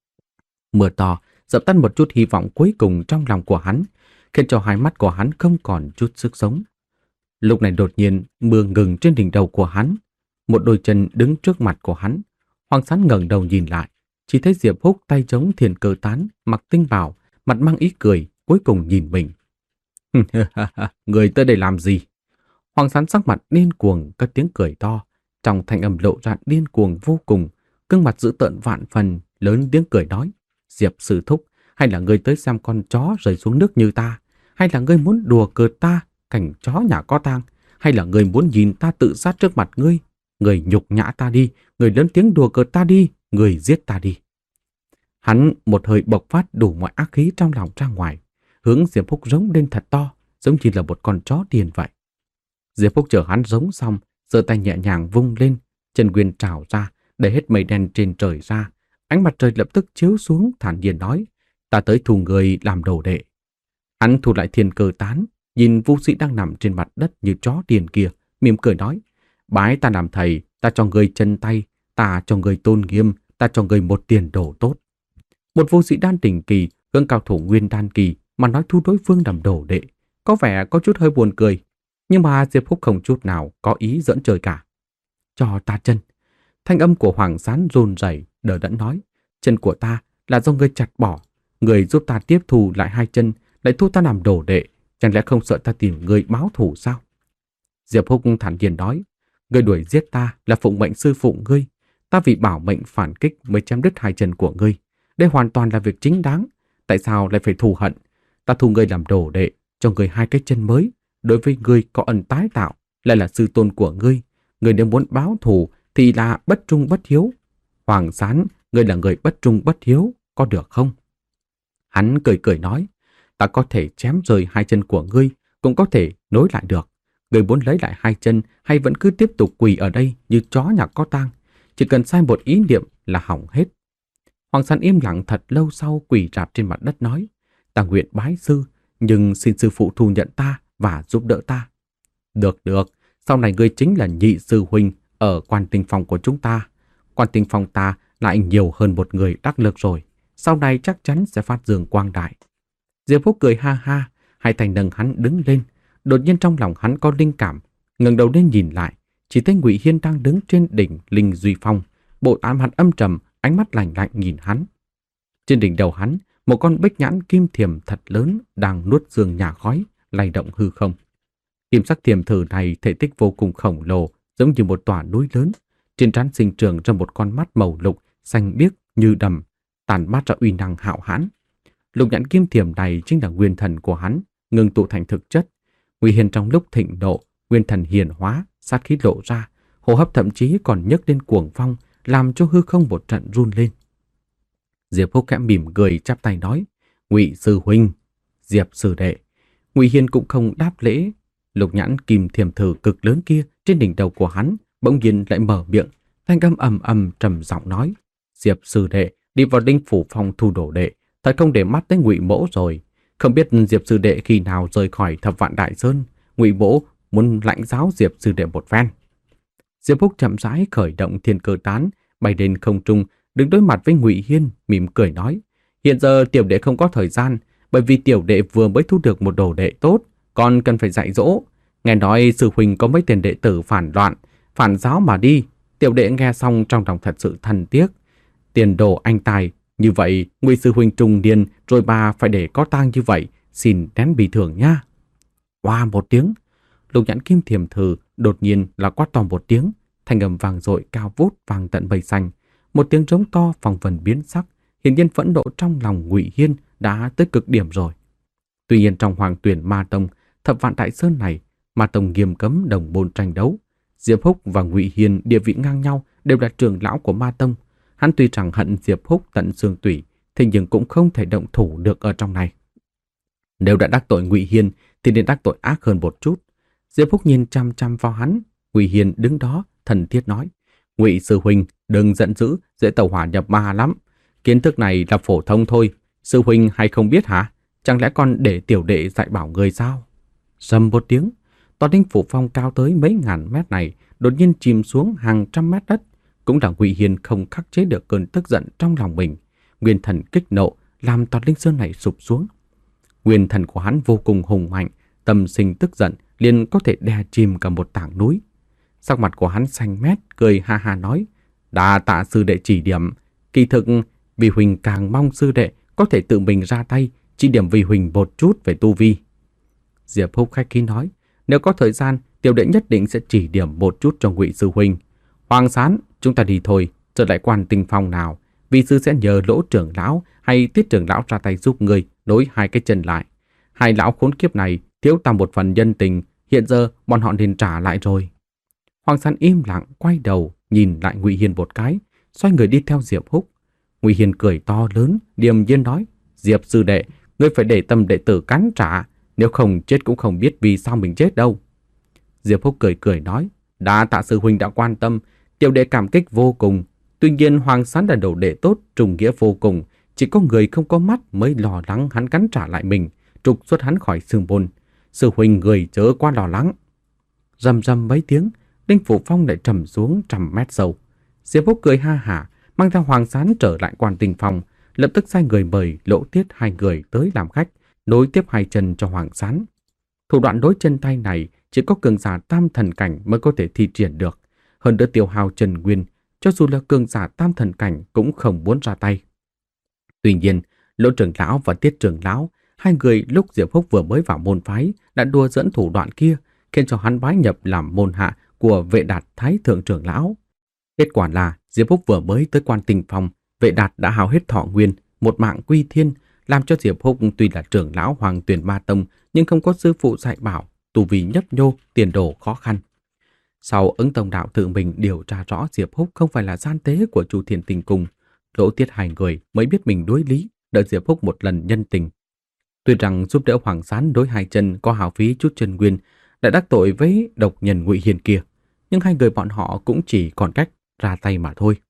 [SPEAKER 1] Mưa to dập tắt một chút hy vọng cuối cùng trong lòng của hắn, khiến cho hai mắt của hắn không còn chút sức sống. Lúc này đột nhiên mưa ngừng trên đỉnh đầu của hắn, một đôi chân đứng trước mặt của hắn. Hoàng Sán ngẩng đầu nhìn lại, chỉ thấy Diệp Húc tay chống thiền cơ tán, mặc tinh bào, mặt mang ý cười, cuối cùng nhìn mình. Người tới đây làm gì? Hoàng Sán sắc mặt điên cuồng, cất tiếng cười to, trong thanh âm lộ ra điên cuồng vô cùng, gương mặt dữ tợn vạn phần, lớn tiếng cười nói: Diệp sư thúc, hay là ngươi tới xem con chó rơi xuống nước như ta, hay là ngươi muốn đùa cợt ta, cảnh chó nhà có tang, hay là người muốn nhìn ta tự sát trước mặt ngươi? Người nhục nhã ta đi, người lớn tiếng đùa cợt ta đi, người giết ta đi. Hắn một hơi bộc phát đủ mọi ác khí trong lòng ra ngoài, hướng Diệp Húc giống lên thật to, giống như là một con chó điên vậy. Diệp Húc chờ hắn giống xong, giơ tay nhẹ nhàng vung lên, chân nguyên trào ra, để hết mây đen trên trời ra. Ánh mặt trời lập tức chiếu xuống, thản nhiên nói: ta tới thu người làm đồ đệ. Hắn thu lại thiên cơ tán, nhìn Vu Sĩ đang nằm trên mặt đất như chó điên kia, mỉm cười nói: bái ta làm thầy, ta cho người chân tay, ta cho người tôn nghiêm, ta cho người một tiền đồ tốt. Một Vu Sĩ đan đỉnh kỳ, gương cao thủ nguyên đan kỳ mà nói thu đối phương làm đồ đệ, có vẻ có chút hơi buồn cười. Nhưng mà Diệp Húc không chút nào có ý giỡn chơi cả. Cho ta chân. Thanh âm của Hoàng Sán run rẩy, đờ đẫn nói: chân của ta là do ngươi chặt bỏ, người giúp ta tiếp thu lại hai chân, lại thu ta làm đồ đệ, chẳng lẽ không sợ ta tìm người báo thù sao? Diệp Húc thản nhiên nói: ngươi đuổi giết ta là phụng mệnh sư phụ ngươi, ta vì bảo mệnh phản kích mới chém đứt hai chân của ngươi. Đây hoàn toàn là việc chính đáng, tại sao lại phải thù hận? Ta thu ngươi làm đồ đệ, cho ngươi hai cái chân mới, đối với ngươi có ân tái tạo, lại là sư tôn của ngươi. Ngươi nếu muốn báo thù thì là bất trung bất hiếu. Hoàng Sán, ngươi là người bất trung bất hiếu, có được không? Hắn cười cười nói: ta có thể chém rời hai chân của ngươi, cũng có thể nối lại được. Ngươi muốn lấy lại hai chân hay vẫn cứ tiếp tục quỳ ở đây như chó nhà có tang? Chỉ cần sai một ý niệm là hỏng hết. Hoàng Sán im lặng thật lâu sau quỳ rạp trên mặt đất nói: ta nguyện bái sư, nhưng xin sư phụ thu nhận ta và giúp đỡ ta. Được được, sau này ngươi chính là nhị sư huynh ở Quan Tinh Phong của chúng ta. Quan Tinh Phong ta lại nhiều hơn một người đắc lực rồi, sau này chắc chắn sẽ phát dương quang đại. Diệp Húc cười ha ha, hai tay nâng hắn đứng lên. Đột nhiên trong lòng hắn có linh cảm, ngẩng đầu lên nhìn lại, chỉ thấy Ngụy Hiên đang đứng trên đỉnh Linh Duy Phong, bộ ám mặt âm trầm, ánh mắt lạnh lạnh nhìn hắn. Trên đỉnh đầu hắn, một con bích nhãn kim thiềm thật lớn đang nuốt dương nhả khói, lay động hư không. Kim sắc thiềm thử này thể tích vô cùng khổng lồ, giống như một tòa núi lớn. Trên trán sinh trưởng ra một con mắt màu lục, xanh biếc như đầm, tản mát ra uy năng hạo hãn. Lục nhãn kim thiềm này chính là nguyên thần của hắn, ngưng tụ thành thực chất. Ngụy Hiên trong lúc thịnh nộ, nguyên thần hiển hóa, sát khí lộ ra, hô hấp thậm chí còn nhấc lên cuồng phong, làm cho hư không một trận run lên. Diệp Húc khẽ mỉm cười chắp tay nói: Ngụy sư huynh. Diệp sư đệ. Ngụy Hiên cũng không đáp lễ. Lục nhãn kim thiềm thử cực lớn kia trên đỉnh đầu của hắn bỗng nhiên lại mở miệng, thanh âm ầm ầm trầm giọng nói: Diệp sư đệ đi vào Đinh Phủ Phong thu đồ đệ, thật không để mắt tới Ngụy mỗ rồi. Không biết Diệp sư đệ khi nào rời khỏi Thập Vạn Đại Sơn, Ngụy mỗ muốn lãnh giáo Diệp sư đệ một phen. Diệp Húc chậm rãi khởi động thiên cơ tán, bay lên không trung, đứng đối mặt với Ngụy Hiên, mỉm cười nói: Hiện giờ tiểu đệ không có thời gian, bởi vì tiểu đệ vừa mới thu được một đồ đệ tốt, còn cần phải dạy dỗ. Nghe nói sư huynh có mấy tiền đệ tử phản loạn, phản giáo mà đi. Tiểu đệ nghe xong trong lòng thật sự thân tiếc. Tiền đồ anh tài, như vậy Ngụy sư huynh trùng niên rồi bà phải để có tang như vậy, xin nén bì thường nha. Qua một tiếng, lục nhãn kim thiềm thử đột nhiên là quát to một tiếng, thanh âm vang dội cao vút vang tận mây xanh. Một tiếng trống to phong vân biến sắc, hiển nhiên phẫn nộ trong lòng Ngụy Hiên đã tới cực điểm rồi. Tuy nhiên trong Hoàng Tuyển Ma Tông, Thập Vạn Đại Sơn này, Ma Tông nghiêm cấm đồng môn tranh đấu. Diệp Húc và Ngụy Hiên địa vị ngang nhau, đều là trưởng lão của Ma Tông. Hắn tuy rằng hận Diệp Húc tận xương tủy, thế nhưng cũng không thể động thủ được ở trong này. Nếu đã đắc tội Ngụy Hiên thì nên đắc tội ác hơn một chút. Diệp Húc nhìn chăm chăm vào hắn. Ngụy Hiên đứng đó thần thiết nói: Ngụy sư huynh đừng giận dữ, dễ tẩu hỏa nhập ma lắm. Kiến thức này là phổ thông thôi, sư huynh hay không biết hả? Chẳng lẽ còn để tiểu đệ dạy bảo người sao? Rầm một tiếng, tòa Đinh Phủ Phong cao tới mấy ngàn mét này đột nhiên chìm xuống hàng trăm mét đất. Cũng là Ngụy Hiên không khắc chế được cơn tức giận trong lòng mình. Nguyên thần kích nộ làm tòa Linh Sơn này sụp xuống. Nguyên thần của hắn vô cùng hùng mạnh, tâm sinh tức giận liền có thể đè chìm cả một tảng núi. Sắc mặt của hắn xanh mét, cười ha ha nói: Đa tạ sư đệ chỉ điểm. Kỳ thực vì huynh càng mong sư đệ có thể tự mình ra tay chỉ điểm vì huynh một chút về tu vi. Diệp Húc khách khí nói: Nếu có thời gian, tiểu đệ nhất định sẽ chỉ điểm một chút cho Ngụy sư huynh. Hoàng Sán, chúng ta đi thôi, trở lại Quan Tinh Phong nào. Vi sư sẽ nhờ Lỗ trưởng lão hay Tiết trưởng lão ra tay giúp người nối hai cái chân lại. Hai lão khốn kiếp này thiếu ta một phần nhân tình, hiện giờ bọn họ nên trả lại rồi. Hoàng Sán im lặng quay đầu nhìn lại Ngụy Hiền một cái, xoay người đi theo Diệp Húc. Ngụy Hiền cười to lớn, điềm nhiên nói: Diệp sư đệ, ngươi phải để tâm đệ tử cắn trả, nếu không chết cũng không biết vì sao mình chết đâu. Diệp Húc cười cười nói: Đa tạ sư huynh đã quan tâm, tiểu đệ cảm kích vô cùng. Tuy nhiên Hoàng Sán là đồ đệ tốt, trùng nghĩa vô cùng, chỉ có người không có mắt mới lo lắng hắn cắn trả lại mình, trục xuất hắn khỏi Sương Môn. Sư huynh người chớ quá lo lắng. Rầm rầm mấy tiếng, Đinh Phủ Phong lại trầm xuống trăm mét sâu. Diệp Húc cười ha hả, mang theo Hoàng Sán trở lại Quan Tinh Phòng, lập tức sai người mời Lỗ Tiết hai người tới làm khách, nối tiếp hai chân cho Hoàng Sán. Thủ đoạn đối chân tay này chỉ có cường giả tam thần cảnh mới có thể thi triển được. Hơn nữa tiêu hao Trần Nguyên, cho dù là cường giả tam thần cảnh cũng không muốn ra tay. Tuy nhiên, Lỗ trưởng lão và Tiết trưởng lão, hai người lúc Diệp Húc vừa mới vào môn phái đã đùa dẫn thủ đoạn kia, khiến cho hắn bái nhập làm môn hạ của Vệ Đạt Thái thượng trưởng lão. Kết quả là Diệp Húc vừa mới tới Quan Tinh Phòng, Vệ Đạt đã hao hết thọ nguyên, một mạng quy thiên, làm cho Diệp Húc tuy là trưởng lão Hoàng Tuyền Ma Tông nhưng không có sư phụ dạy bảo, tu vi nhấp nhô, tiền đồ khó khăn. Sau Ứng Tông đạo tự mình điều tra rõ Diệp Húc không phải là gian tế của Chu Thiên Tinh Cung, Lỗ Tiết hai người mới biết mình đối lý, đợi Diệp Húc một lần nhân tình. Tuy rằng giúp đỡ Hoàng Sán đối hai chân có hao phí chút chân nguyên, đã đắc tội với độc nhân Ngụy Hiền kia, nhưng hai người bọn họ cũng chỉ còn cách ra tay mà thôi.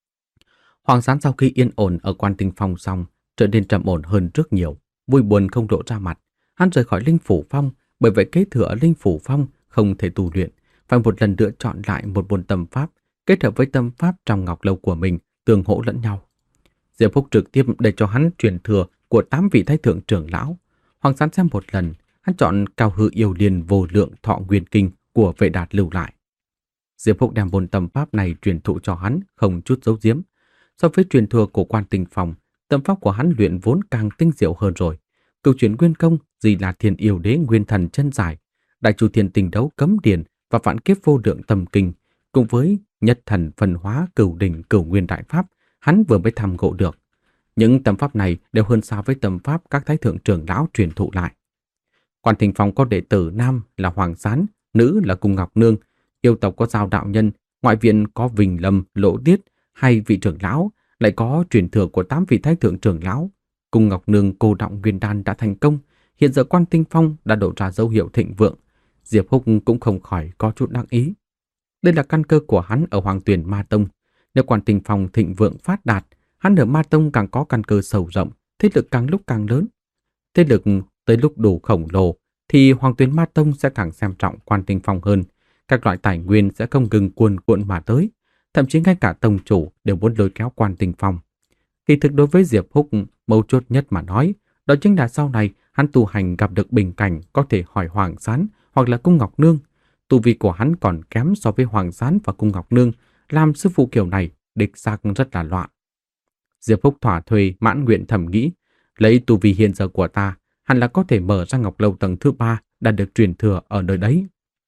[SPEAKER 1] Hoàng Sán sau khi yên ổn ở Quan Tinh Phong xong, trở nên trầm ổn hơn rất nhiều, vui buồn không lộ ra mặt. Hắn rời khỏi Linh Phủ Phong, bởi vậy kế thừa ở Linh Phủ Phong không thể tu luyện, phải một lần nữa chọn lại một môn tâm pháp, kết hợp với tâm pháp trong ngọc lâu của mình, tương hỗ lẫn nhau. Diệp Húc trực tiếp để cho hắn truyền thừa của tám vị thái thượng trưởng lão. Hoàng Sán xem một lần, hắn chọn Cao Hư Yêu Liên Vô Lượng Thọ Nguyên Kinh của Vệ Đạt lưu lại. Diệp Húc đem môn tâm pháp này truyền thụ cho hắn, không chút giấu giếm. So với truyền thừa của Quan Tinh Phòng, tâm pháp của hắn luyện vốn càng tinh diệu hơn rồi. Cửu chuyển nguyên công, gì là Thiên Yêu Đế Nguyên Thần chân giải, Đại Chu Thiên Tinh Đấu Cấm Điển và Vạn Kiếp Vô Lượng Tâm Kinh, cùng với Nhất Thần Phân Hóa Cửu Đỉnh Cửu Nguyên Đại Pháp, hắn vừa mới tham ngộ được. Những tâm pháp này đều hơn xa với tâm pháp các thái thượng trưởng lão truyền thụ lại. Quan Tinh Phòng có đệ tử nam là Hoàng Sán, nữ là Cung Ngọc Nương, yêu tộc có Giao đạo nhân, ngoại viện có Vinh Lâm, Lỗ Tiết, hai vị trưởng lão, lại có truyền thừa của tám vị thái thượng trưởng lão. Cung Ngọc Nương cô động nguyên đan đã thành công, hiện giờ Quan Tinh Phong đã đổ ra dấu hiệu thịnh vượng. Diệp Húc cũng không khỏi có chút đắc ý. Đây là căn cơ của hắn ở Hoàng Tuyền Ma Tông. Nếu Quan Tinh Phong thịnh vượng phát đạt, hắn ở Ma Tông càng có căn cơ sâu rộng, thế lực càng lúc càng lớn. Thế lực tới lúc đủ khổng lồ, thì Hoàng Tuyền Ma Tông sẽ càng xem trọng Quan Tinh Phong hơn. Các loại tài nguyên sẽ không ngừng cuồn cuộn mà tới, thậm chí ngay cả tông chủ đều muốn lôi kéo Quan Tinh Phong. Kỳ thực đối với Diệp Húc, mấu chốt nhất mà nói, đó chính là sau này hắn tu hành gặp được bình cảnh có thể hỏi Hoàng Sán hoặc là Cung Ngọc Nương. Tu vi của hắn còn kém so với Hoàng Sán và Cung Ngọc Nương, làm sư phụ kiểu này địch xác rất là loạn. Diệp Húc thỏa thuê mãn nguyện thầm nghĩ, lấy tu vi hiện giờ của ta, hẳn là có thể mở ra ngọc lâu tầng thứ ba đã được truyền thừa ở nơi đấy.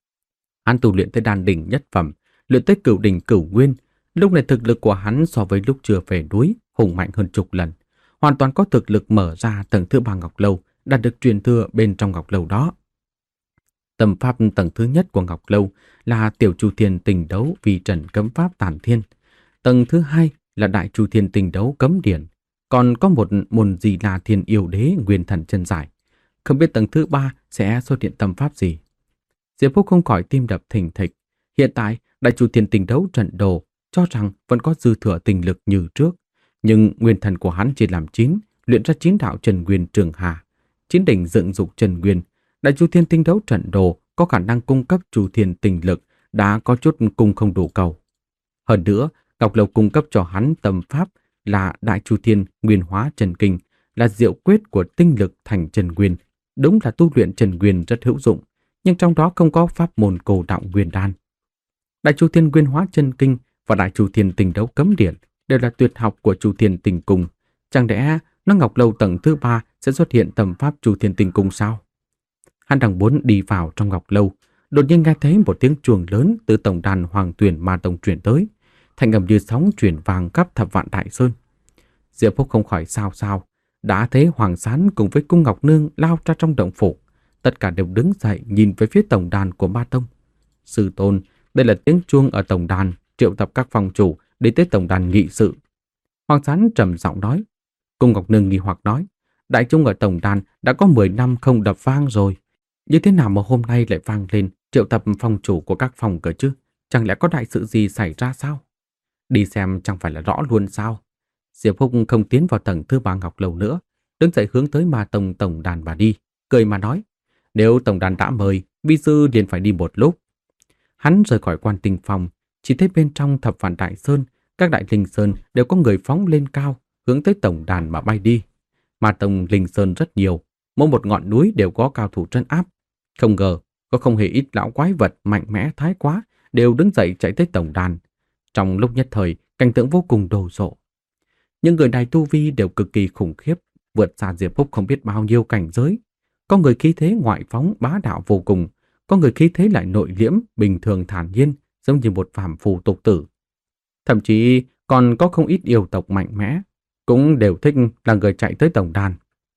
[SPEAKER 1] Hắn tu luyện tới đan đỉnh nhất phẩm, luyện tới cửu đỉnh cửu nguyên, lúc này thực lực của hắn so với lúc chưa về núi hùng mạnh hơn chục lần, hoàn toàn có thực lực mở ra tầng thứ ba ngọc lâu đã được truyền thừa bên trong ngọc lâu đó. Tâm pháp tầng thứ nhất của ngọc lâu là Tiểu Chu Thiên Tình Đấu Vi Trần Cấm Pháp Tản Thiên, tầng thứ hai là Đại Chu Thiên Tình Đấu Cấm Điển, còn có một môn gì là Thiên Yêu Đế Nguyên Thần chân giải. Không biết tầng thứ ba sẽ xuất hiện tâm pháp gì. Diệp Húc không khỏi tim đập thình thịch. Hiện tại Đại Chu Thiên Tình Đấu trận đồ cho rằng vẫn có dư thừa tình lực như trước, nhưng nguyên thần của hắn chỉ làm chín, luyện ra chín đạo Trần Nguyên Trường Hà, chín đỉnh dựng dục Trần Nguyên. Đại Chu Thiên Tinh Đấu trận đồ có khả năng cung cấp Chu Thiên tình lực, đã có chút cung không đủ cầu. Hơn nữa, Ngọc Lâu cung cấp cho hắn tâm pháp là Đại Chu Thiên Nguyên Hóa Trần Kinh, là diệu quyết của tinh lực thành Trần Nguyên. Đúng là tu luyện Trần Nguyên rất hữu dụng, nhưng trong đó không có pháp môn cổ động nguyên đan. Đại Chu Thiên Nguyên Hóa Chân Kinh và Đại Chu Thiên Tình Đấu Cấm Điển đều là tuyệt học của Chu Thiên Tình Cung. Chẳng lẽ nó Ngọc Lâu tầng thứ ba sẽ xuất hiện tầm pháp Chu Thiên Tình Cung sao? Hắn đang muốn đi vào trong Ngọc Lâu, đột nhiên nghe thấy một tiếng chuông lớn từ tổng đàn Hoàng Tuyền Ma Tông truyền tới, thành âm như sóng truyền vang khắp thập vạn đại sơn. Diệp Húc không khỏi sao sao, đã thấy Hoàng Sán cùng với Cung Ngọc Nương lao ra trong động phủ. Tất cả đều đứng dậy nhìn về phía tổng đàn của Ma Tông. Sư tôn, đây là tiếng chuông ở tổng đàn, triệu tập các phòng chủ đi tới tổng đàn nghị sự. Hoàng Sán trầm giọng nói. Cung Ngọc Nương nghi hoặc nói, đại trung ở tổng đàn đã có mười năm không đập vang rồi. Như thế nào mà hôm nay lại vang lên triệu tập phòng chủ của các phòng cơ chứ? Chẳng lẽ có đại sự gì xảy ra sao? Đi xem chẳng phải là rõ luôn sao? Diệp Húc không tiến vào tầng thứ ba Ngọc Lầu nữa, đứng dậy hướng tới Ma Tông tổng đàn mà đi, cười mà nói. Nếu tổng đàn đã mời, vi sư liền phải đi một lúc. Hắn rời khỏi Quan Tinh Phòng, chỉ thấy bên trong Thập Vạn Đại Sơn, các đại linh sơn đều có người phóng lên cao, hướng tới tổng đàn mà bay đi. Ma Tông linh sơn rất nhiều, mỗi một ngọn núi đều có cao thủ trấn áp. Không ngờ, có không hề ít lão quái vật mạnh mẽ thái quá, đều đứng dậy chạy tới tổng đàn. Trong lúc nhất thời, cảnh tượng vô cùng đồ sộ. Những người này tu vi đều cực kỳ khủng khiếp, vượt xa Diệp Húc không biết bao nhiêu cảnh giới. Có người khí thế ngoại phóng bá đạo vô cùng, có người khí thế lại nội liễm, bình thường thản nhiên, giống như một phàm phu tục tử. Thậm chí còn có không ít yêu tộc mạnh mẽ, cũng đều thích là người chạy tới tổng đàn.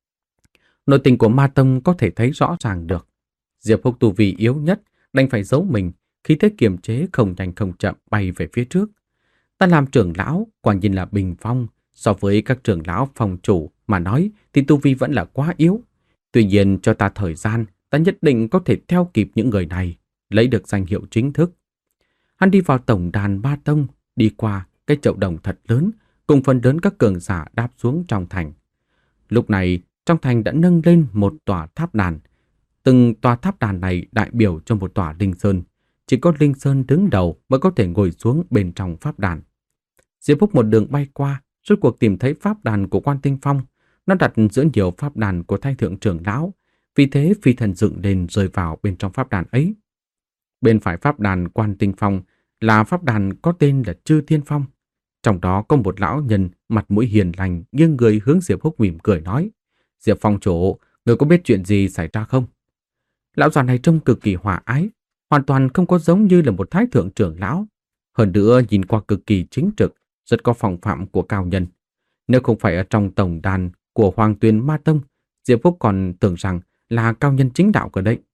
[SPEAKER 1] Nội tình của Ma Tông có thể thấy rõ ràng được. Diệp Húc tu vi yếu nhất, đành phải giấu mình, khí thế kiềm chế không nhanh không chậm bay về phía trước. Ta làm trưởng lão, quả nhiên là bình phong, so với các trưởng lão phòng chủ mà nói thì tu vi vẫn là quá yếu. Tuy nhiên cho ta thời gian, ta nhất định có thể theo kịp những người này, lấy được danh hiệu chính thức. Hắn đi vào tổng đàn Ma Tông, đi qua cái chậu đồng thật lớn, cùng phần lớn các cường giả đáp xuống trong thành. Lúc này, trong thành đã nâng lên một tòa tháp đàn. Từng tòa tháp đàn này đại biểu cho một tòa linh sơn. Chỉ có linh sơn đứng đầu mới có thể ngồi xuống bên trong pháp đàn. Diệp Húc một đường bay qua, rốt cuộc tìm thấy pháp đàn của Quan Tinh Phong. Nó đặt giữa nhiều pháp đàn của Thái thượng trưởng lão, vì thế phi thần dựng lên rơi vào bên trong pháp đàn ấy. Bên phải pháp đàn Quan Tinh Phong là pháp đàn có tên là Chư Thiên Phong. Trong đó có một lão nhân mặt mũi hiền lành, nghiêng người hướng Diệp Húc mỉm cười nói: Diệp Phong chủ, người có biết chuyện gì xảy ra không? Lão già này trông cực kỳ hòa ái, hoàn toàn không có giống như là một thái thượng trưởng lão. Hơn nữa nhìn qua cực kỳ chính trực, rất có phong phạm của cao nhân. Nếu không phải ở trong tổng đàn của Hoàng Tuyền Ma Tông, Diệp Húc còn tưởng rằng là cao nhân chính đạo cơ đấy.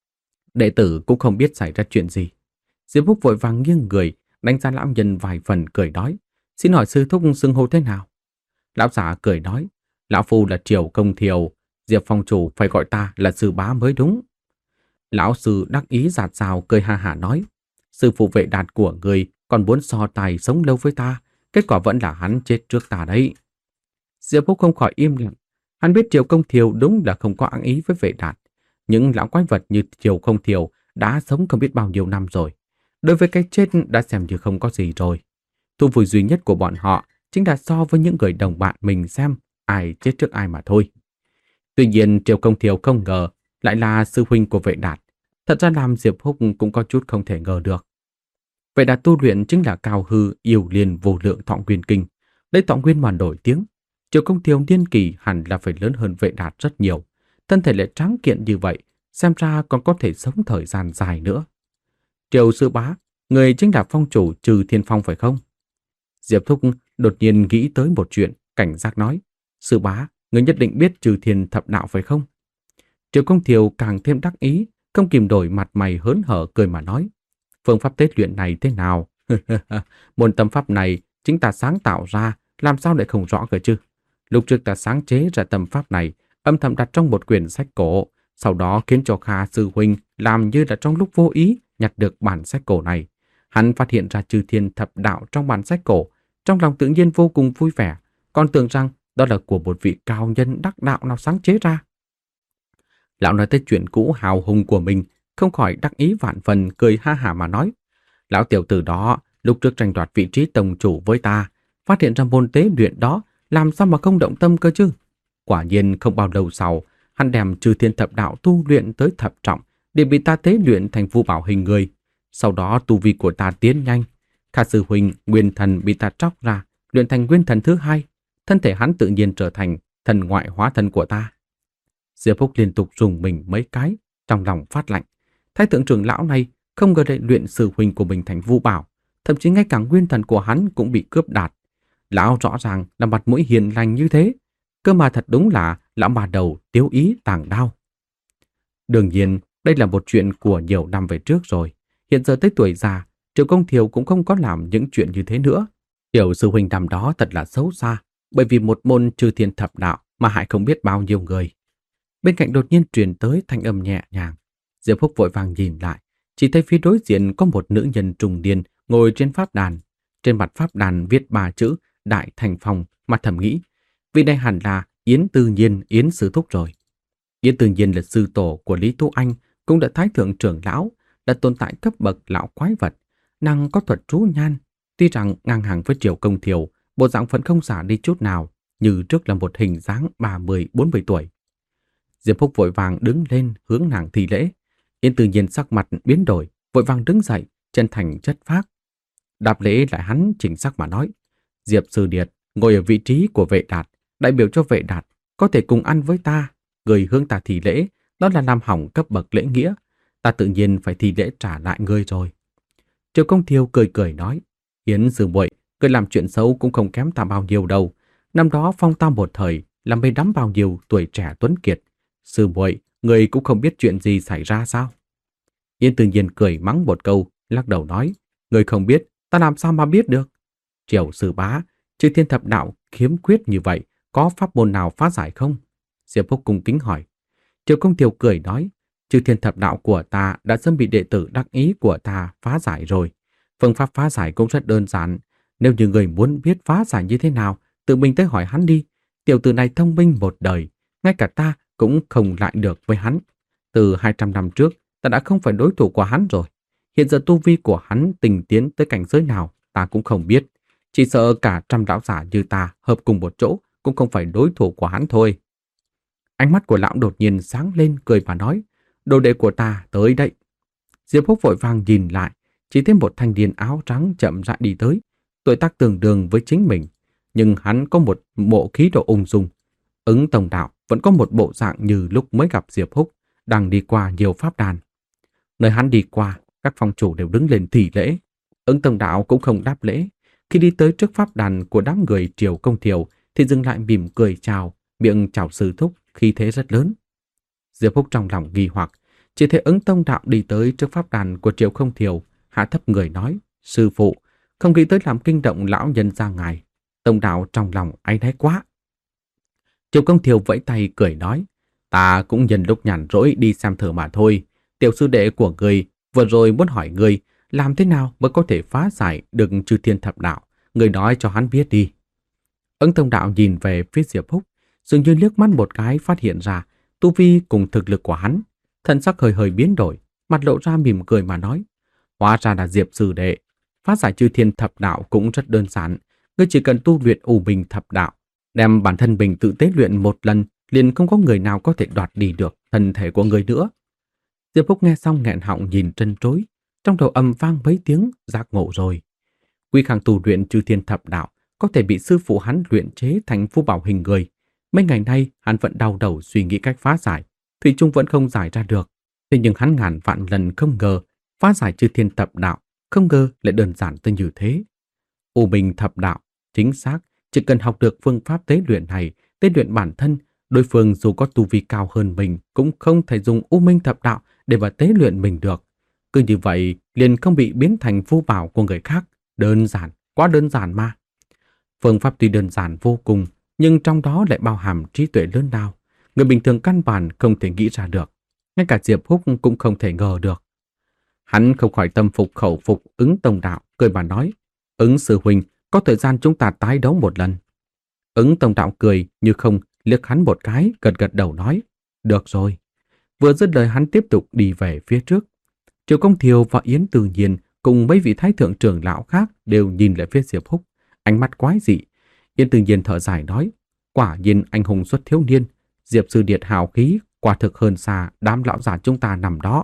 [SPEAKER 1] Đệ tử cũng không biết xảy ra chuyện gì. Diệp Húc vội vàng nghiêng người, đánh giá lão nhân vài phần cười nói: Xin hỏi sư thúc xưng hô thế nào? Lão giả cười nói: Lão phu là Triều Công Thiều, Diệp Phong chủ phải gọi ta là sư bá mới đúng. Lão sư đắc ý giạt rào cười ha hả nói: Sư phụ Vệ Đạt của người còn muốn so tài sống lâu với ta, kết quả vẫn là hắn chết trước ta đấy. Diệp Húc không khỏi im lặng. Hắn biết Triều Công Thiều đúng là không có ác ý với Vệ Đạt. Những lão quái vật như Triều Công Thiều đã sống không biết bao nhiêu năm rồi. Đối với cái chết đã xem như không có gì rồi. Thú vui duy nhất của bọn họ chính là so với những người đồng bạn mình xem ai chết trước ai mà thôi. Tuy nhiên Triều Công Thiều không ngờ lại là sư huynh của Vệ Đạt. Thật ra làm Diệp Húc cũng có chút không thể ngờ được. Vệ Đạt tu luyện chính là cao hư yêu liên vô lượng thọ nguyên kinh, lấy thọ nguyên mà nổi tiếng. Triều Công Thiều niên kỳ hẳn là phải lớn hơn Vệ Đạt rất nhiều. Thân thể lại tráng kiện như vậy, xem ra còn có thể sống thời gian dài nữa. Triều sư bá, người chính là phong chủ Trừ Thiên Phong phải không? Diệp Thúc đột nhiên nghĩ tới một chuyện, cảnh giác nói: Sư bá, người nhất định biết Trừ Thiên thập đạo phải không? Triều Công Thiều càng thêm đắc ý, không kìm đổi mặt mày hớn hở cười mà nói: Phương pháp tế luyện này thế nào? Môn tâm pháp này chính ta sáng tạo ra, làm sao lại không rõ cơ chứ? Lúc trước ta sáng chế ra tâm pháp này, âm thầm đặt trong một quyển sách cổ, sau đó khiến cho Kha sư huynh làm như là trong lúc vô ý nhặt được bản sách cổ này. Hắn phát hiện ra Chư Thiên thập đạo trong bản sách cổ, trong lòng tự nhiên vô cùng vui vẻ, còn tưởng rằng đó là của một vị cao nhân đắc đạo nào sáng chế ra. Lão nói tới chuyện cũ hào hùng của mình, không khỏi đắc ý vạn phần, cười ha hả mà nói: Lão tiểu tử đó lúc trước tranh đoạt vị trí tông chủ với ta, phát hiện ra môn tế luyện đó, làm sao mà không động tâm cơ chứ? Quả nhiên không bao lâu sau, hắn đem Chư Thiên thập đạo tu luyện tới thập trọng, để bị ta tế luyện thành Vu Bảo hình người. Sau đó tu vi của ta tiến nhanh, Kha sư huynh nguyên thần bị ta tróc ra, luyện thành nguyên thần thứ hai, thân thể hắn tự nhiên trở thành thần ngoại hóa thân của ta. Diệp Húc liên tục dùng mình mấy cái, trong lòng phát lạnh. Thái thượng trưởng lão này không ngờ lại luyện sư huynh của mình thành Vu Bảo, thậm chí ngay cả nguyên thần của hắn cũng bị cướp đoạt. Lão rõ ràng là mặt mũi hiền lành như thế, cơ mà thật đúng là lão bà đầu tiếu ý tàng đao. Đương nhiên, đây là một chuyện của nhiều năm về trước rồi. Hiện giờ tới tuổi già, Triệu Công Thiều cũng không có làm những chuyện như thế nữa. Tiểu sư huynh năm đó thật là xấu xa, bởi vì một môn Chư Thiên Thập Đạo mà hại không biết bao nhiêu người. Bên cạnh đột nhiên truyền tới thanh âm nhẹ nhàng. Diệp Húc vội vàng nhìn lại, chỉ thấy phía đối diện có một nữ nhân trùng niên ngồi trên pháp đàn. Trên mặt pháp đàn viết ba chữ Đại Thành Phong, mà thầm nghĩ, vì đây hẳn là Yến Tư Nhiên, Yến sư thúc rồi. Yến Tư Nhiên là sư tổ của Lý Tu Anh, cũng đã thái thượng trưởng lão, đã tồn tại cấp bậc lão quái vật, năng có thuật trú nhan. Tuy rằng ngang hàng với Triệu Công Thiều, bộ dạng vẫn không giả đi chút nào, như trước là một hình dáng ba mươi bốn mươi tuổi. Diệp Húc vội vàng đứng lên hướng nàng thi lễ. Yến Tư Nhiên sắc mặt biến đổi, vội vàng đứng dậy, chân thành chất phác. Đáp lễ lại hắn chỉnh sắc mà nói, Diệp Sư Điệt ngồi ở vị trí của Vệ Đạt, đại biểu cho Vệ Đạt có thể cùng ăn với ta, người hướng ta thi lễ, đó là làm hỏng cấp bậc lễ nghĩa, ta tự nhiên phải thi lễ trả lại ngươi rồi. Triệu Công Thiêu cười cười nói, Yến sư muội, ngươi làm chuyện xấu cũng không kém ta bao nhiêu đâu. Năm đó phong ta một thời, làm mê đắm bao nhiêu tuổi trẻ tuấn kiệt. Sư muội, ngươi cũng không biết chuyện gì xảy ra sao? Yến Tự Nhiên cười mắng một câu, lắc đầu nói, ngươi không biết, ta làm sao mà biết được? Triệu sư bá, Chư Thiên Thập Đạo khiếm khuyết như vậy, có pháp môn nào phá giải không? Diệp Húc cung kính hỏi. Triệu Công Thiều cười nói, Chư Thiên Thập Đạo của ta đã sớm bị đệ tử đắc ý của ta phá giải rồi. Phương pháp phá giải cũng rất đơn giản. Nếu như người muốn biết phá giải như thế nào, tự mình tới hỏi hắn đi. Tiểu tử này thông minh một đời, ngay cả ta cũng không lại được với hắn. Từ hai trăm năm trước, ta đã không phải đối thủ của hắn rồi. Hiện giờ tu vi của hắn tình tiến tới cảnh giới nào, ta cũng không biết. Chỉ sợ cả trăm lão giả như ta hợp cùng một chỗ cũng không phải đối thủ của hắn thôi. Ánh mắt của lão đột nhiên sáng lên, cười và nói, đồ đệ của ta tới đây. Diệp Húc vội vàng nhìn lại, chỉ thấy một thanh niên áo trắng chậm rãi đi tới, tuổi tác tương đương với chính mình, nhưng hắn có một bộ khí độ ung dung. Ứng Tổng Đạo vẫn có một bộ dạng như lúc mới gặp Diệp Húc, đang đi qua nhiều pháp đàn. Nơi hắn đi qua, các phong chủ đều đứng lên thi lễ. Ứng Tổng Đạo cũng không đáp lễ. Khi đi tới trước pháp đàn của đám người Triều Công Thiều thì dừng lại mỉm cười chào, miệng chào sư thúc, khí thế rất lớn. Diệp Húc trong lòng nghi hoặc, chỉ thấy Ứng Tông Đạo đi tới trước pháp đàn của Triều Công Thiều, hạ thấp người nói, sư phụ, không nghĩ tới làm kinh động lão nhân gia ngài. Tông Đạo trong lòng áy náy quá. Triều Công Thiều vẫy tay cười nói, ta cũng nhân lúc nhàn rỗi đi xem thử mà thôi. Tiểu sư đệ của ngươi vừa rồi muốn hỏi ngươi làm thế nào mới có thể phá giải được Chư Thiên Thập Đạo, ngươi nói cho hắn biết đi. Ứng Tông Đạo nhìn về phía Diệp Húc, dường như liếc mắt một cái phát hiện ra tu vi cùng thực lực của hắn, thần sắc hơi hơi biến đổi, mặt lộ ra mỉm cười mà nói, hóa ra là Diệp sư đệ, phá giải Chư Thiên Thập Đạo cũng rất đơn giản, ngươi chỉ cần tu luyện U Minh Thập Đạo, đem bản thân mình tự tế luyện một lần, liền không có người nào có thể đoạt đi được thân thể của người nữa. Diệp Húc nghe xong nghẹn họng nhìn trân trối, trong đầu âm vang mấy tiếng giác ngộ rồi. Quy Khang tu luyện Chư Thiên Thập Đạo có thể bị sư phụ hắn luyện chế thành phù bảo hình người. Mấy ngày nay hắn vẫn đau đầu suy nghĩ cách phá giải, thủy chung vẫn không giải ra được. Thế nhưng hắn ngàn vạn lần không ngờ phá giải Chư Thiên Thập Đạo không ngờ lại đơn giản tới như thế. U Minh Thập Đạo, chính xác, chỉ cần học được phương pháp tế luyện này, tế luyện bản thân, đối phương dù có tu vi cao hơn mình cũng không thể dùng U Minh Thập Đạo để mà tế luyện mình được. Cứ như vậy liền không bị biến thành phù bảo của người khác. Đơn giản, quá đơn giản mà. Phương pháp tuy đơn giản vô cùng, nhưng trong đó lại bao hàm trí tuệ lớn lao. Người bình thường căn bản không thể nghĩ ra được. Ngay cả Diệp Húc cũng không thể ngờ được. Hắn không khỏi tâm phục khẩu phục Ứng Tông Đạo, cười mà nói, Ứng sư huynh, có thời gian chúng ta tái đấu một lần. Ứng Tông Đạo cười như không, liếc hắn một cái, gật gật đầu nói, được rồi. Vừa dứt lời hắn tiếp tục đi về phía trước. Triệu Công Thiều và Yến Tự Nhiên cùng mấy vị thái thượng trưởng lão khác đều nhìn lại phía Diệp Húc, ánh mắt quái dị. Yến Tự Nhiên thở dài nói, quả nhiên anh hùng xuất thiếu niên, Diệp sư điệt hào khí, quả thực hơn xa đám lão già chúng ta nằm đó.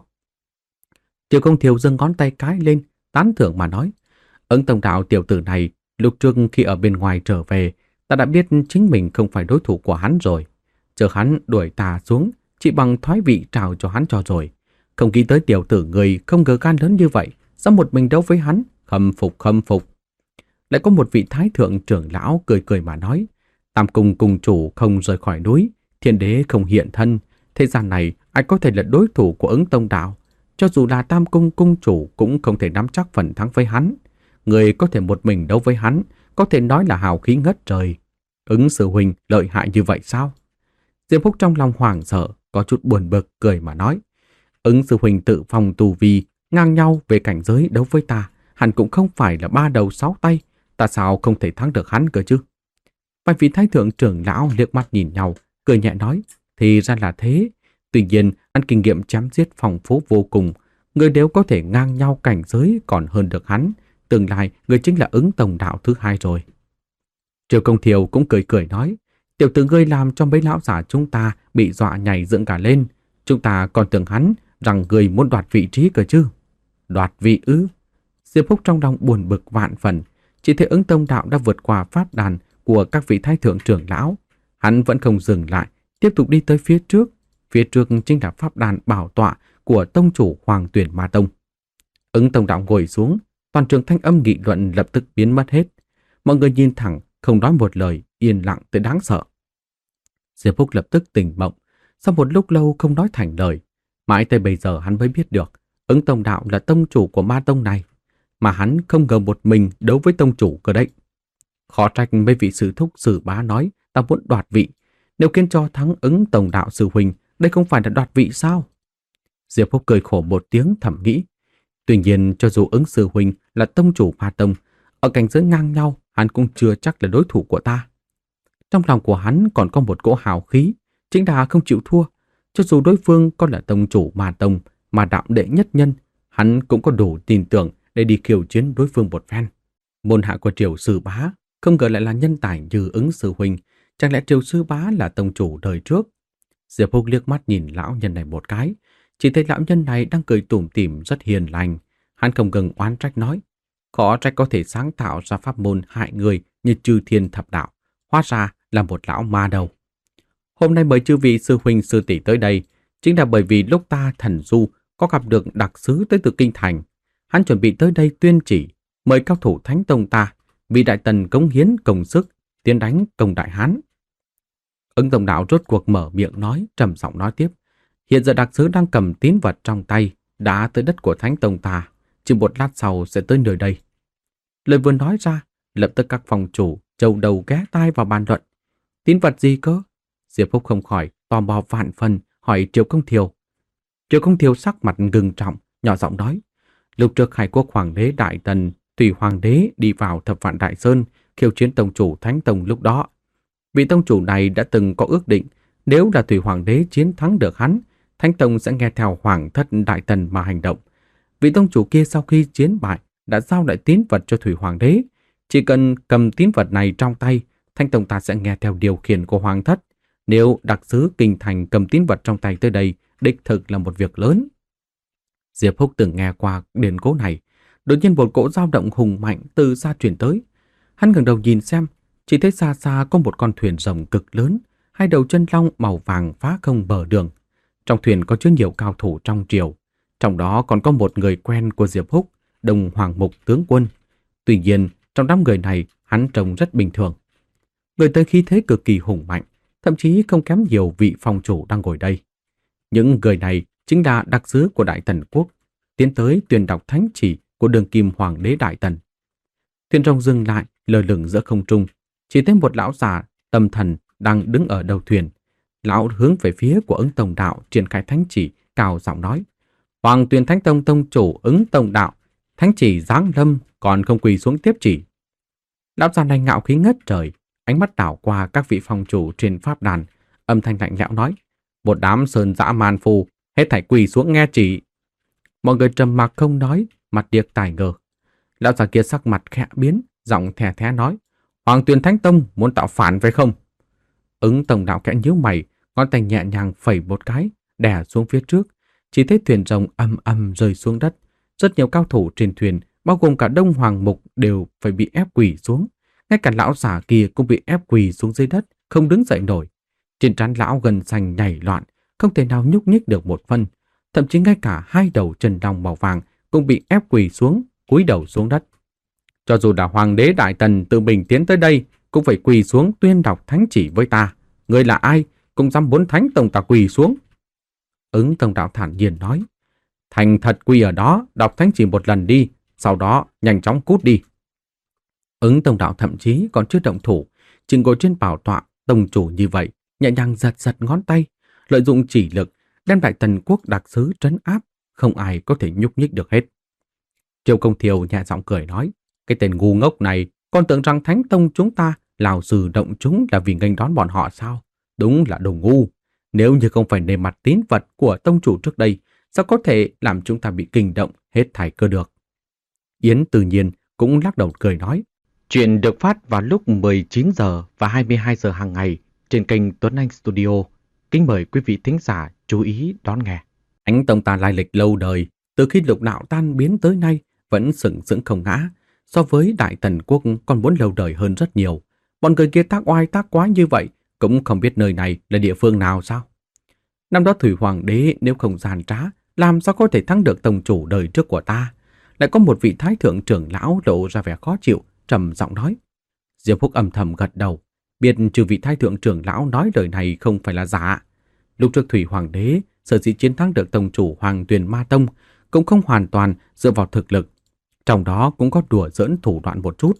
[SPEAKER 1] Triệu Công Thiều giơ ngón tay cái lên, tán thưởng mà nói, Ứng Tông Đạo tiểu tử này, lúc trước khi ở bên ngoài trở về, ta đã biết chính mình không phải đối thủ của hắn rồi. Chờ hắn đuổi ta xuống, chỉ bằng thoái vị trào cho hắn cho rồi. Không nghĩ tới tiểu tử người không ngờ gan lớn như vậy, sao một mình đấu với hắn, khâm phục khâm phục. Lại có một vị thái thượng trưởng lão cười cười mà nói, Tam Cung cung chủ không rời khỏi núi, thiên đế không hiện thân, thế gian này ai có thể là đối thủ của Ứng Tông Đạo. Cho dù là Tam Cung cung chủ cũng không thể nắm chắc phần thắng với hắn. Người có thể một mình đấu với hắn, có thể nói là hào khí ngất trời. Ứng sư huynh lợi hại như vậy sao? Diệp Húc trong lòng hoảng sợ, có chút buồn bực, cười mà nói. Ứng sư huynh tự phòng tù vi, ngang nhau về cảnh giới đấu với ta, hẳn cũng không phải là ba đầu sáu tay, ta sao không thể thắng được hắn cơ chứ? Vài vị thái thượng trưởng lão liếc mắt nhìn nhau, cười nhẹ nói, thì ra là thế. Tuy nhiên, ăn kinh nghiệm chém giết phong phú vô cùng, người đều có thể ngang nhau cảnh giới còn hơn được hắn. Tương lai, người chính là Ứng Tông Đạo thứ hai rồi. Triều Công Thiều cũng cười cười nói, tiểu tử ngươi làm cho mấy lão giả chúng ta bị dọa nhảy dựng cả lên. Chúng ta còn tưởng hắn rằng người muốn đoạt vị trí cơ chứ. Đoạt vị ư? Diệp Húc trong lòng buồn bực vạn phần, chỉ thấy Ứng Tông Đạo đã vượt qua pháp đàn của các vị thái thượng trưởng lão. Hắn vẫn không dừng lại, tiếp tục đi tới phía trước. Phía trước chính là pháp đàn bảo tọa của tông chủ Hoàng Tuyển Ma Tông. Ứng Tông Đạo ngồi xuống, toàn trường thanh âm nghị luận lập tức biến mất hết. Mọi người nhìn thẳng, không nói một lời, yên lặng tới đáng sợ. Diệp Húc lập tức tỉnh mộng, sau một lúc lâu không nói thành lời. Mãi tới bây giờ hắn mới biết được, Ứng Tông Đạo là tông chủ của ma tông này, mà hắn không ngờ một mình đấu với tông chủ cơ đấy. Khó trách mấy vị sư thúc sư bá nói ta muốn đoạt vị. Nếu khiến cho thắng Ứng Tông Đạo sư huynh, đây không phải là đoạt vị sao? Diệp Húc cười khổ một tiếng thầm nghĩ. Tuy nhiên, cho dù Ứng sư huynh là tông chủ ma tông, ở cảnh giới ngang nhau, hắn cũng chưa chắc là đối thủ của ta. Trong lòng của hắn còn có một cỗ hào khí, chính là không chịu thua. Cho dù đối phương có là tông chủ ma tông, mà đạo đệ nhất nhân, hắn cũng có đủ tin tưởng để đi khiêu chiến đối phương một phen. Môn hạ của Triều sư bá không ngờ lại là nhân tài như Ứng sư huynh, chẳng lẽ Triều sư bá là tông chủ đời trước? Diệp Húc liếc mắt nhìn lão nhân này một cái, chỉ thấy lão nhân này đang cười tủm tỉm rất hiền lành. Hắn không ngừng oán trách nói, khó trách có thể sáng tạo ra pháp môn hại người như Chư Thiên Thập Đạo, hóa ra là một lão ma đầu. Hôm nay mời chư vị sư huynh sư tỷ tới đây, chính là bởi vì lúc ta thần du có gặp được đặc sứ tới từ Kinh Thành. Hắn chuẩn bị tới đây tuyên chỉ, mời cao thủ Thánh Tông ta, vì Đại Tần cống hiến công sức, tiến đánh công Đại Hán. Ứng Tông Đạo rốt cuộc mở miệng nói, trầm giọng nói tiếp. Hiện giờ đặc sứ đang cầm tín vật trong tay, đã tới đất của Thánh Tông ta, chỉ một lát sau sẽ tới nơi đây. Lời vừa nói ra, lập tức các phòng chủ châu đầu ghé tai vào bàn luận. Tín vật gì cơ? Diệp Húc không khỏi tò mò vạn phần hỏi Triều Công Thiều. Triều Công Thiều sắc mặt ngưng trọng, nhỏ giọng nói. Lúc trước Hải Quốc Hoàng đế Đại Tần, Thủy Hoàng đế đi vào Thập Vạn Đại Sơn, khiêu chiến tông chủ Thánh Tông lúc đó. Vị tông chủ này đã từng có ước định, nếu là Thủy Hoàng đế chiến thắng được hắn, Thánh Tông sẽ nghe theo Hoàng thất Đại Tần mà hành động. Vị tông chủ kia sau khi chiến bại đã giao lại tín vật cho Thủy Hoàng đế. Chỉ cần cầm tín vật này trong tay, Thánh Tông ta sẽ nghe theo điều khiển của Hoàng thất. Nếu đặc sứ Kinh Thành cầm tín vật trong tay tới đây, đích thực là một việc lớn. Diệp Húc từng nghe qua điển cố này, đột nhiên một cỗ dao động hùng mạnh từ xa truyền tới. Hắn ngẩng đầu nhìn xem, chỉ thấy xa xa có một con thuyền rồng cực lớn, hai đầu chân long màu vàng phá không bờ đường. Trong thuyền có chứa nhiều cao thủ trong triều, trong đó còn có một người quen của Diệp Húc, Đông Hoàng Mục tướng quân. Tuy nhiên, trong đám người này, hắn trông rất bình thường. Người tới khí thế cực kỳ hùng mạnh, thậm chí không kém nhiều vị phòng chủ đang ngồi đây. Những người này chính là đặc sứ của Đại Tần Quốc, tiến tới tuyên đọc thánh chỉ của đường kim Hoàng đế Đại Tần. Thuyền rồng dừng lại, lơ lửng giữa không trung, chỉ thấy một lão già tâm thần đang đứng ở đầu thuyền. Lão hướng về phía của Ứng Tông Đạo triển khai thánh chỉ, cao giọng nói: Hoàng Tuyền Thánh Tông tông chủ Ứng Tông Đạo, thánh chỉ giáng lâm còn không quỳ xuống tiếp chỉ. Lão già này ngạo khí ngất trời, ánh mắt đảo qua các vị phong chủ trên pháp đàn, âm thanh lạnh lẽo nói: Một đám sơn dã man phu, hết thảy quỳ xuống nghe chỉ. Mọi người trầm mặc không nói, mặt điếc tai ngơ. Lão già kia sắc mặt khẽ biến, giọng thè thé nói: Hoàng Tuyền Thánh Tông muốn tạo phản phải không? Ứng Tông Đạo khẽ nhíu mày, ngón tay nhẹ nhàng phẩy một cái, đè xuống phía trước, chỉ thấy thuyền rồng âm âm rơi xuống đất. Rất nhiều cao thủ trên thuyền, bao gồm cả Đông Hoàng Mục đều phải bị ép quỳ xuống. Ngay cả lão già kia cũng bị ép quỳ xuống dưới đất, không đứng dậy nổi. Trên trán lão gân xanh nhảy loạn, không thể nào nhúc nhích được một phân. Thậm chí ngay cả hai đầu chân long màu vàng cũng bị ép quỳ xuống, cúi đầu xuống đất. Cho dù là Hoàng đế Đại Tần tự mình tiến tới đây, cũng phải quỳ xuống tuyên đọc thánh chỉ với ta. Người là ai cũng dám muốn Thánh Tông ta quỳ xuống? Ứng Tông Đạo thản nhiên nói. Thành thật quy ở đó, đọc thánh chỉ một lần đi, sau đó nhanh chóng cút đi. Ứng Tông Đạo thậm chí còn chưa động thủ, chỉ ngồi trên bảo tọa tông chủ như vậy, nhẹ nhàng giật giật ngón tay, lợi dụng chỉ lực, đem Đại Tần quốc đặc sứ trấn áp, không ai có thể nhúc nhích được hết. Triều Công Thiều nhẹ giọng cười nói, cái tên ngu ngốc này, còn tưởng rằng Thánh Tông chúng ta lào sử động chúng là vì nghênh đón bọn họ sao? Đúng là đồ ngu. Nếu như không phải nề mặt tín vật của tông chủ trước đây, sao có thể làm chúng ta bị kinh động hết thảy cơ được? Yến tự nhiên cũng lắc đầu cười nói, chuyện được phát vào lúc mười chín giờ và hai mươi hai giờ hàng ngày trên kênh Tuấn Anh Studio. Kính mời quý vị thính giả chú ý đón nghe. Ánh Tông ta lai lịch lâu đời, từ khi Lục Đạo tan biến tới nay vẫn sừng sững không ngã, so với Đại Tần quốc còn muốn lâu đời hơn rất nhiều. Bọn người kia tác oai tác quái như vậy, cũng không biết nơi này là địa phương nào sao? Năm đó Thủy Hoàng đế nếu không gian trá, làm sao có thể thắng được tông chủ đời trước của ta? Lại có một vị thái thượng trưởng lão lộ ra vẻ khó chịu, trầm giọng nói. Diệp Húc âm thầm gật đầu, biết trừ vị thái thượng trưởng lão nói lời này không phải là giả. Lúc trước Thủy Hoàng đế sở dĩ chiến thắng được tông chủ Hoàng Tuyền Ma Tông cũng không hoàn toàn dựa vào thực lực, trong đó cũng có đùa giỡn thủ đoạn một chút.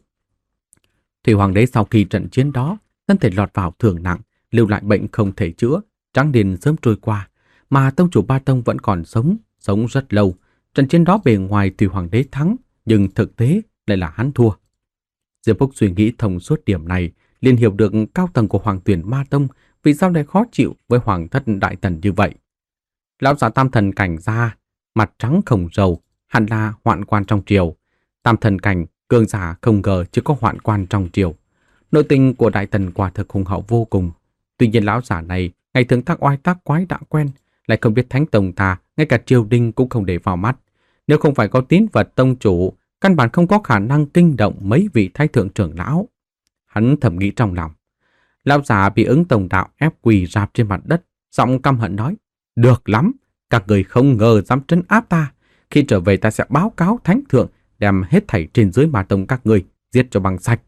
[SPEAKER 1] Thủy Hoàng đế sau khi trận chiến đó, thân thể lọt vào thương nặng, lưu lại bệnh không thể chữa, trắng niên sớm trôi qua, mà tông chủ Ba Tông vẫn còn sống, sống rất lâu. Trận chiến đó bề ngoài Thủy Hoàng đế thắng, nhưng thực tế lại là hắn thua. Diệp Phúc suy nghĩ thông suốt điểm này, liền hiểu được cao tầng của Hoàng Tuyền Ma Tông vì sao lại khó chịu với Hoàng thất Đại Tần như vậy. Lão giả tam thần cảnh ra, mặt trắng không râu, hẳn là hoạn quan trong triều. Tam thần cảnh, cường giả không ngờ chỉ có hoạn quan trong triều. Nội tình của Đại Tần quả thực hùng hậu vô cùng. Tuy nhiên lão giả này ngày thường tác oai tác quái đã quen, lại không biết Thánh Tông ta, ngay cả triều đình cũng không để vào mắt. Nếu không phải có tín vật tông chủ, căn bản không có khả năng kinh động mấy vị thái thượng trưởng lão. Hắn thầm nghĩ trong lòng. Lão giả bị Ứng Tông Đạo ép quỳ rạp trên mặt đất, giọng căm hận nói: "Được lắm, các người không ngờ dám trấn áp ta. Khi trở về ta sẽ báo cáo thánh thượng, đem hết thảy trên dưới Ma Tông các người giết cho bằng sạch."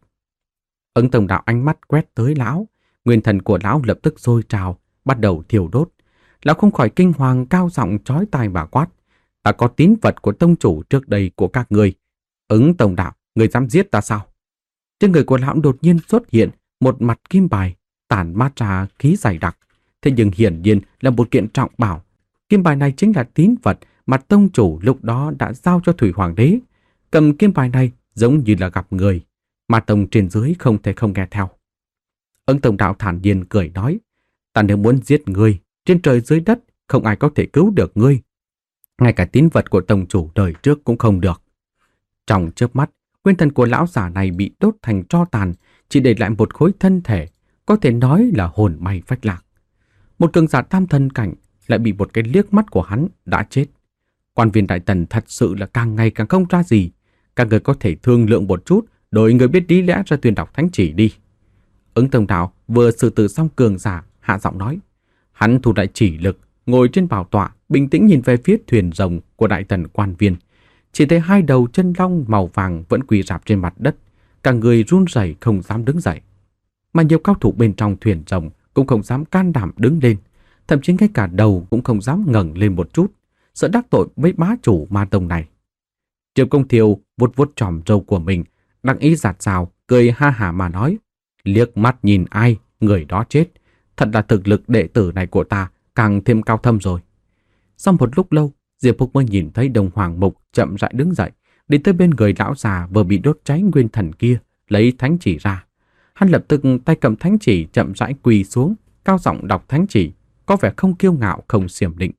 [SPEAKER 1] Ứng Tông Đạo ánh mắt quét tới lão, nguyên thần của lão lập tức sôi trào, bắt đầu thiêu đốt. Lão không khỏi kinh hoàng, cao giọng chói tai mà quát: "Ta có tín vật của tông chủ trước đây của các người. Ứng Tông Đạo, người dám giết ta sao?" Trên người của lão đột nhiên xuất hiện một mặt kim bài, tản mát ra khí dày đặc. Thế nhưng hiển nhiên là một kiện trọng bảo. Kim bài này chính là tín vật mà tông chủ lúc đó đã giao cho Thủy Hoàng đế. Cầm kim bài này giống như là gặp người, mà tông trên dưới không thể không nghe theo. Ứng Tông Đạo thản nhiên cười nói: "Ta nếu muốn giết ngươi, trên trời dưới đất không ai có thể cứu được ngươi. Ngay cả tín vật của tông chủ đời trước cũng không được." Trong chớp mắt, nguyên thần của lão giả này bị đốt thành tro tàn, chỉ để lại một khối thân thể, có thể nói là hồn bay phách lạc. Một cường giả tam thần cảnh lại bị một cái liếc mắt của hắn đã chết. Quan viên Đại Tần thật sự là càng ngày càng không ra gì. Các người có thể thương lượng một chút, đổi người biết lý lẽ ra tuyên đọc thánh chỉ đi. Ứng Tông Đạo vừa xử tử xong cường giả, hạ giọng nói. Hắn thu lại chỉ lực, ngồi trên bảo tọa, bình tĩnh nhìn về phía thuyền rồng của Đại Tần quan viên. Chỉ thấy hai đầu chân long màu vàng vẫn quỳ rạp trên mặt đất, cả người run rẩy không dám đứng dậy. Mà nhiều cao thủ bên trong thuyền rồng cũng không dám can đảm đứng lên, thậm chí ngay cả đầu cũng không dám ngẩng lên một chút, sợ đắc tội với bá chủ Ma Tông này. Triệu Công Thiều vuốt vuốt chòm râu của mình, đắc ý giạt rào, cười ha hả mà nói: "Liếc mắt nhìn ai, người đó chết. Thật là thực lực đệ tử này của ta càng thêm cao thâm rồi." Sau một lúc lâu, Diệp Phúc mới nhìn thấy Đông Hoàng Mục chậm rãi đứng dậy, đi tới bên người lão già vừa bị đốt cháy nguyên thần kia, lấy thánh chỉ ra. Hắn lập tức tay cầm thánh chỉ chậm rãi quỳ xuống, cao giọng đọc thánh chỉ, có vẻ không kiêu ngạo không xiểm định.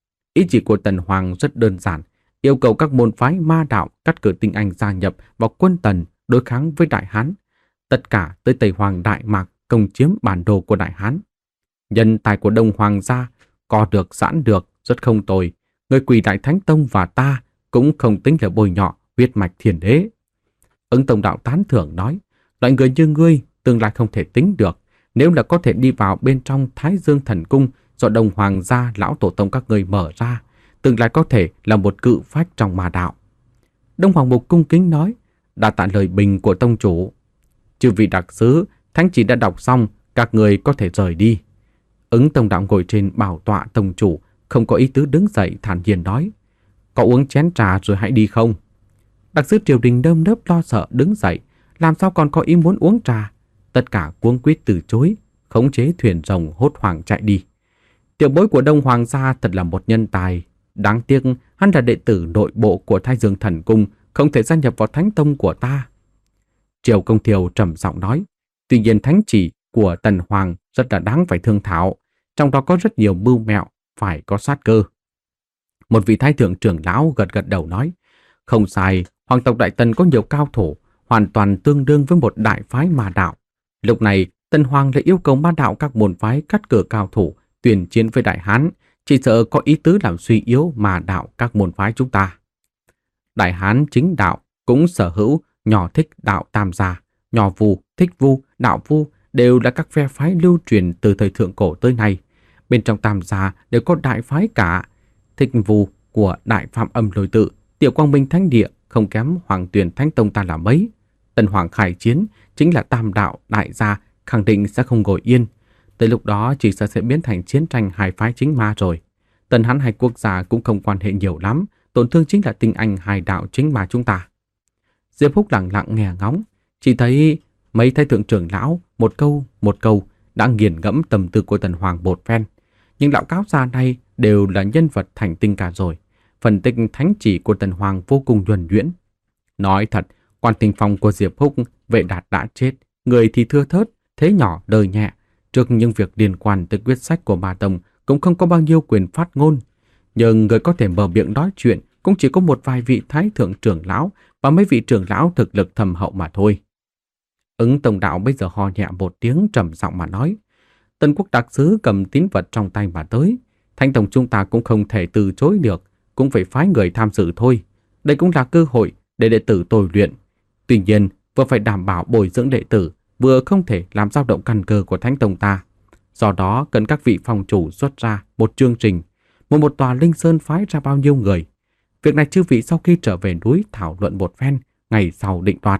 [SPEAKER 1] Ý chỉ của Tần Hoàng rất đơn giản, yêu cầu các môn phái ma đạo cắt cử tinh anh gia nhập vào quân Tần đối kháng với Đại Hán, tất cả tới Tây Hoàng Đại Mạc công chiếm bản đồ của Đại Hán. Nhân tài của Đông Hoàng gia co được giãn được rất không tồi, người quỳ Đại Thánh Tông và ta cũng không tính là bôi nhọ huyết mạch Thiền Đế. Ứng Tông Đạo tán thưởng nói: "Loại người như ngươi tương lai không thể tính được, nếu là có thể đi vào bên trong Thái Dương Thần Cung do Đông Hoàng gia lão tổ tông các ngươi mở ra, tương lai có thể là một cự phách trong ma đạo." Đông Hoàng Mục cung kính nói: "Đa tạ lời bình của tông chủ. Chư vị đặc sứ, thánh chỉ đã đọc xong, các người có thể rời đi." Ứng Tông Đạo ngồi trên bảo tọa tông chủ, không có ý tứ đứng dậy thản nhiên nói: "Có uống chén trà rồi hãy đi không?" Đặc sứ triều đình nơm nớp lo sợ đứng dậy, làm sao còn có ý muốn uống trà. Tất cả cuống quýt từ chối, khống chế thuyền rồng hốt hoảng chạy đi. Tiểu bối của Đông Hoàng gia thật là một nhân tài. Đáng tiếc hắn là đệ tử nội bộ của Thái Dương Thần Cung, không thể gia nhập vào thánh tông của ta. Triều Công Thiều trầm giọng nói: Tuy nhiên thánh chỉ của Tần Hoàng rất là đáng phải thương thảo, trong đó có rất nhiều mưu mẹo, phải có sát cơ. Một vị thái thượng trưởng lão gật gật đầu nói: Không sai, Hoàng tộc Đại Tần có nhiều cao thủ, hoàn toàn tương đương với một đại phái ma đạo. Lúc này, Tần Hoàng lại yêu cầu ma đạo các môn phái cắt cử cao thủ, tuyển chiến với Đại Hán, chỉ sợ có ý tứ làm suy yếu ma đạo các môn phái chúng ta. Đại Hán chính đạo cũng sở hữu nhỏ thích đạo tam gia, nhỏ vu, thích vu, đạo vu đều là các phe phái lưu truyền từ thời thượng cổ tới nay. Bên trong tam gia đều có đại phái cả. Thích vu của Đại Phạm Âm Lôi Tự, Tiểu Quang Minh Thánh Địa không kém Hoàng Tuyền Thánh Tông ta là mấy. Tần Hoàng khai chiến chính là tam đạo đại gia, khẳng định sẽ không ngồi yên. Tới lúc đó chỉ sợ sẽ biến thành chiến tranh hai phái chính ma rồi. Tần Hán hai quốc gia cũng không quan hệ nhiều lắm, tổn thương chính là tinh anh hai đạo chính ma chúng ta. Diệp Húc lặng lặng nghe ngóng, chỉ thấy mấy thái thượng trưởng lão một câu một câu đã nghiền ngẫm tâm tư của Tần Hoàng bột phen. Nhưng lão cáo già này đều là nhân vật thành tinh cả rồi. Phân tích thánh chỉ của Tần Hoàng vô cùng nhuần nhuyễn. Nói thật, quan tình phong của Diệp Húc, Vệ Đạt đã chết, người thì thưa thớt, thế nhỏ đời nhẹ. Trước những việc liên quan tới quyết sách của Ma Tông cũng không có bao nhiêu quyền phát ngôn. Nhưng người có thể mở miệng nói chuyện cũng chỉ có một vài vị thái thượng trưởng lão và mấy vị trưởng lão thực lực thầm hậu mà thôi. Ứng Tông Đạo bây giờ ho nhẹ một tiếng trầm giọng mà nói: Tần quốc đặc sứ cầm tín vật trong tay mà tới, Thánh Tông chúng ta cũng không thể từ chối được, cũng phải phái người tham dự thôi. Đây cũng là cơ hội để đệ tử tôi luyện. Tuy nhiên, vừa phải đảm bảo bồi dưỡng đệ tử, vừa không thể làm dao động căn cơ của Thánh Tông ta. Do đó, cần các vị phòng chủ xuất ra một chương trình, một một tòa linh sơn phái ra bao nhiêu người. Việc này chư vị sau khi trở về núi thảo luận một phen, ngày sau định đoạt.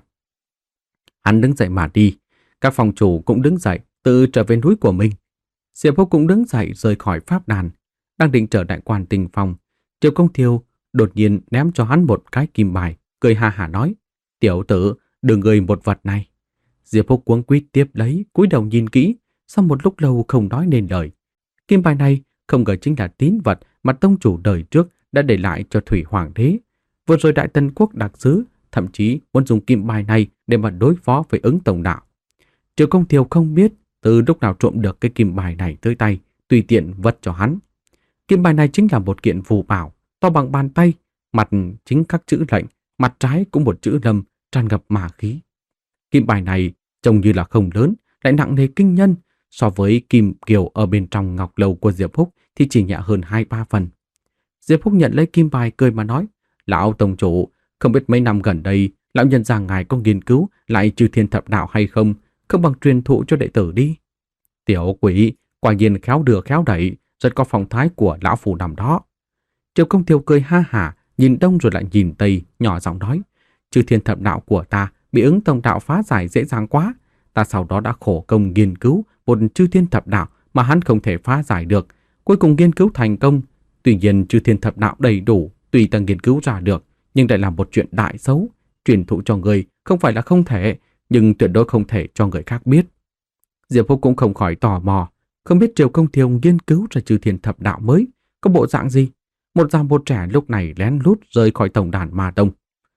[SPEAKER 1] Hắn đứng dậy mà đi, các phòng chủ cũng đứng dậy tự trở về núi của mình. Diệp Húc cũng đứng dậy rời khỏi pháp đàn, đang định trở đại quan Tình Phong. Triều Công Thiều đột nhiên ném cho hắn một cái kim bài, cười ha hả nói: Tiểu tử, đưa người một vật này. Diệp Húc cuống quýt tiếp lấy, cúi đầu nhìn kỹ, sau một lúc lâu không nói nên lời. Kim bài này không ngờ chính là tín vật mà tông chủ đời trước đã để lại cho Thủy Hoàng đế. Vừa rồi Đại Tần quốc đặc sứ thậm chí muốn dùng kim bài này để mà đối phó với Ứng Tông Đạo. Triều Công Thiều không biết từ lúc nào trộm được cái kim bài này tới tay, tùy tiện vất cho hắn. Kim bài này chính là một kiện phù bảo, to bằng bàn tay, mặt chính khắc chữ lệnh, mặt trái cũng một chữ lâm, tràn ngập ma khí. Kim bài này trông như là không lớn, lại nặng nề kinh nhân, so với kim kiều ở bên trong ngọc lầu của Diệp Húc thì chỉ nhẹ hơn hai ba phần. Diệp Húc nhận lấy kim bài cười mà nói: Lão tông chủ, không biết mấy năm gần đây lão nhân gia ngài có nghiên cứu lại Chư Thiên Thập Đạo hay không, không bằng truyền thụ cho đệ tử đi. Tiểu quỷ, quả nhiên khéo đưa khéo đẩy, rất có phong thái của lão phù nằm đó. Triều Công Thiều cười ha hả, nhìn đông rồi lại nhìn tây, nhỏ giọng nói: Chư Thiên Thập Đạo của ta bị Ứng Tông Đạo phá giải dễ dàng quá. Ta sau đó đã khổ công nghiên cứu một Chư Thiên Thập Đạo mà hắn không thể phá giải được, cuối cùng nghiên cứu thành công. Tuy nhiên Chư Thiên Thập Đạo đầy đủ, tùy ta nghiên cứu ra được, nhưng lại là một chuyện đại xấu. Truyền thụ cho người không phải là không thể, nhưng tuyệt đối không thể cho người khác biết. Diệp Húc cũng không khỏi tò mò, không biết Triều Công Thiều nghiên cứu ra Chư Thiên Thập Đạo mới có bộ dạng gì. Một già một trẻ lúc này lén lút rời khỏi tổng đàn Ma Tông.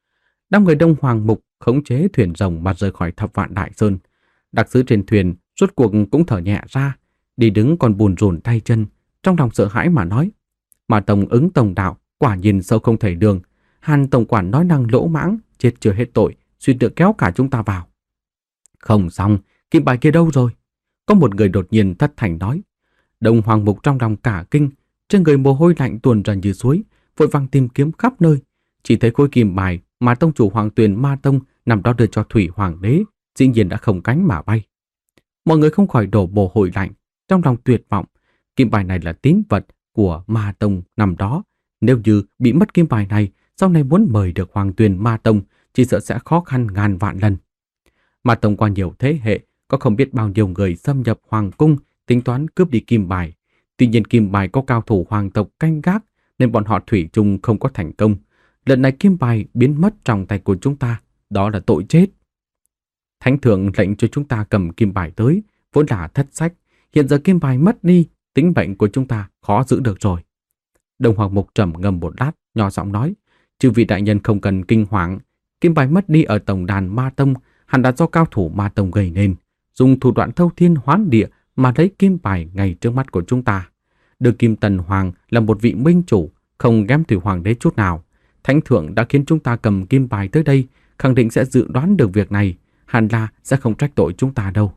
[SPEAKER 1] Đám người Đông Hoàng Mục khống chế thuyền rồng mà rời khỏi Thập Vạn Đại Sơn. Đặc sứ trên thuyền rốt cuộc cũng thở nhẹ ra, đi đứng còn bùn rùn tay chân, trong lòng sợ hãi mà nói: Ma Tông Ứng Tông Đạo quả nhiên sâu không thể đường. Hàn tổng quản nói năng lỗ mãng, chết chưa hết tội, suy được kéo cả chúng ta vào. Không xong, kim bài kia đâu rồi? Có một người đột nhiên thất thành nói. Đông Hoàng Mục trong lòng cả kinh, trên người mồ hôi lạnh tuôn ra như suối, vội vàng tìm kiếm khắp nơi, chỉ thấy khối kim bài mà tông chủ Hoàng Tuyền Ma Tông nằm đó đưa cho Thủy Hoàng đế, dĩ nhiên đã không cánh mà bay. Mọi người không khỏi đổ mồ hôi lạnh, trong lòng tuyệt vọng. Kim bài này là tín vật của Ma Tông nằm đó, nếu như bị mất kim bài này, sau này muốn mời được Hoàng Tuyền Ma Tông chỉ sợ sẽ khó khăn ngàn vạn lần. Ma Tông qua nhiều thế hệ, có không biết bao nhiêu người xâm nhập hoàng cung tính toán cướp đi kim bài. Tuy nhiên kim bài có cao thủ hoàng tộc canh gác nên bọn họ thủy chung không có thành công. Lần này kim bài biến mất trong tay của chúng ta, đó là tội chết. Thánh thượng lệnh cho chúng ta cầm kim bài tới, vốn là thất sách. Hiện giờ kim bài mất đi, tính mệnh của chúng ta khó giữ được rồi. Đồng Hoàng Mục trầm ngâm một lát, nhỏ giọng nói, chư vị đại nhân không cần kinh hoàng. Kim bài mất đi ở tổng đàn Ma Tông, hẳn là do cao thủ Ma Tông gây nên, dùng thủ đoạn thâu thiên hoán địa mà lấy kim bài ngay trước mắt của chúng ta. Được Kim Tần Hoàng là một vị minh chủ, không ghém Thủy Hoàng đế chút nào. Thánh thượng đã khiến chúng ta cầm kim bài tới đây, khẳng định sẽ dự đoán được việc này, hẳn là sẽ không trách tội chúng ta đâu.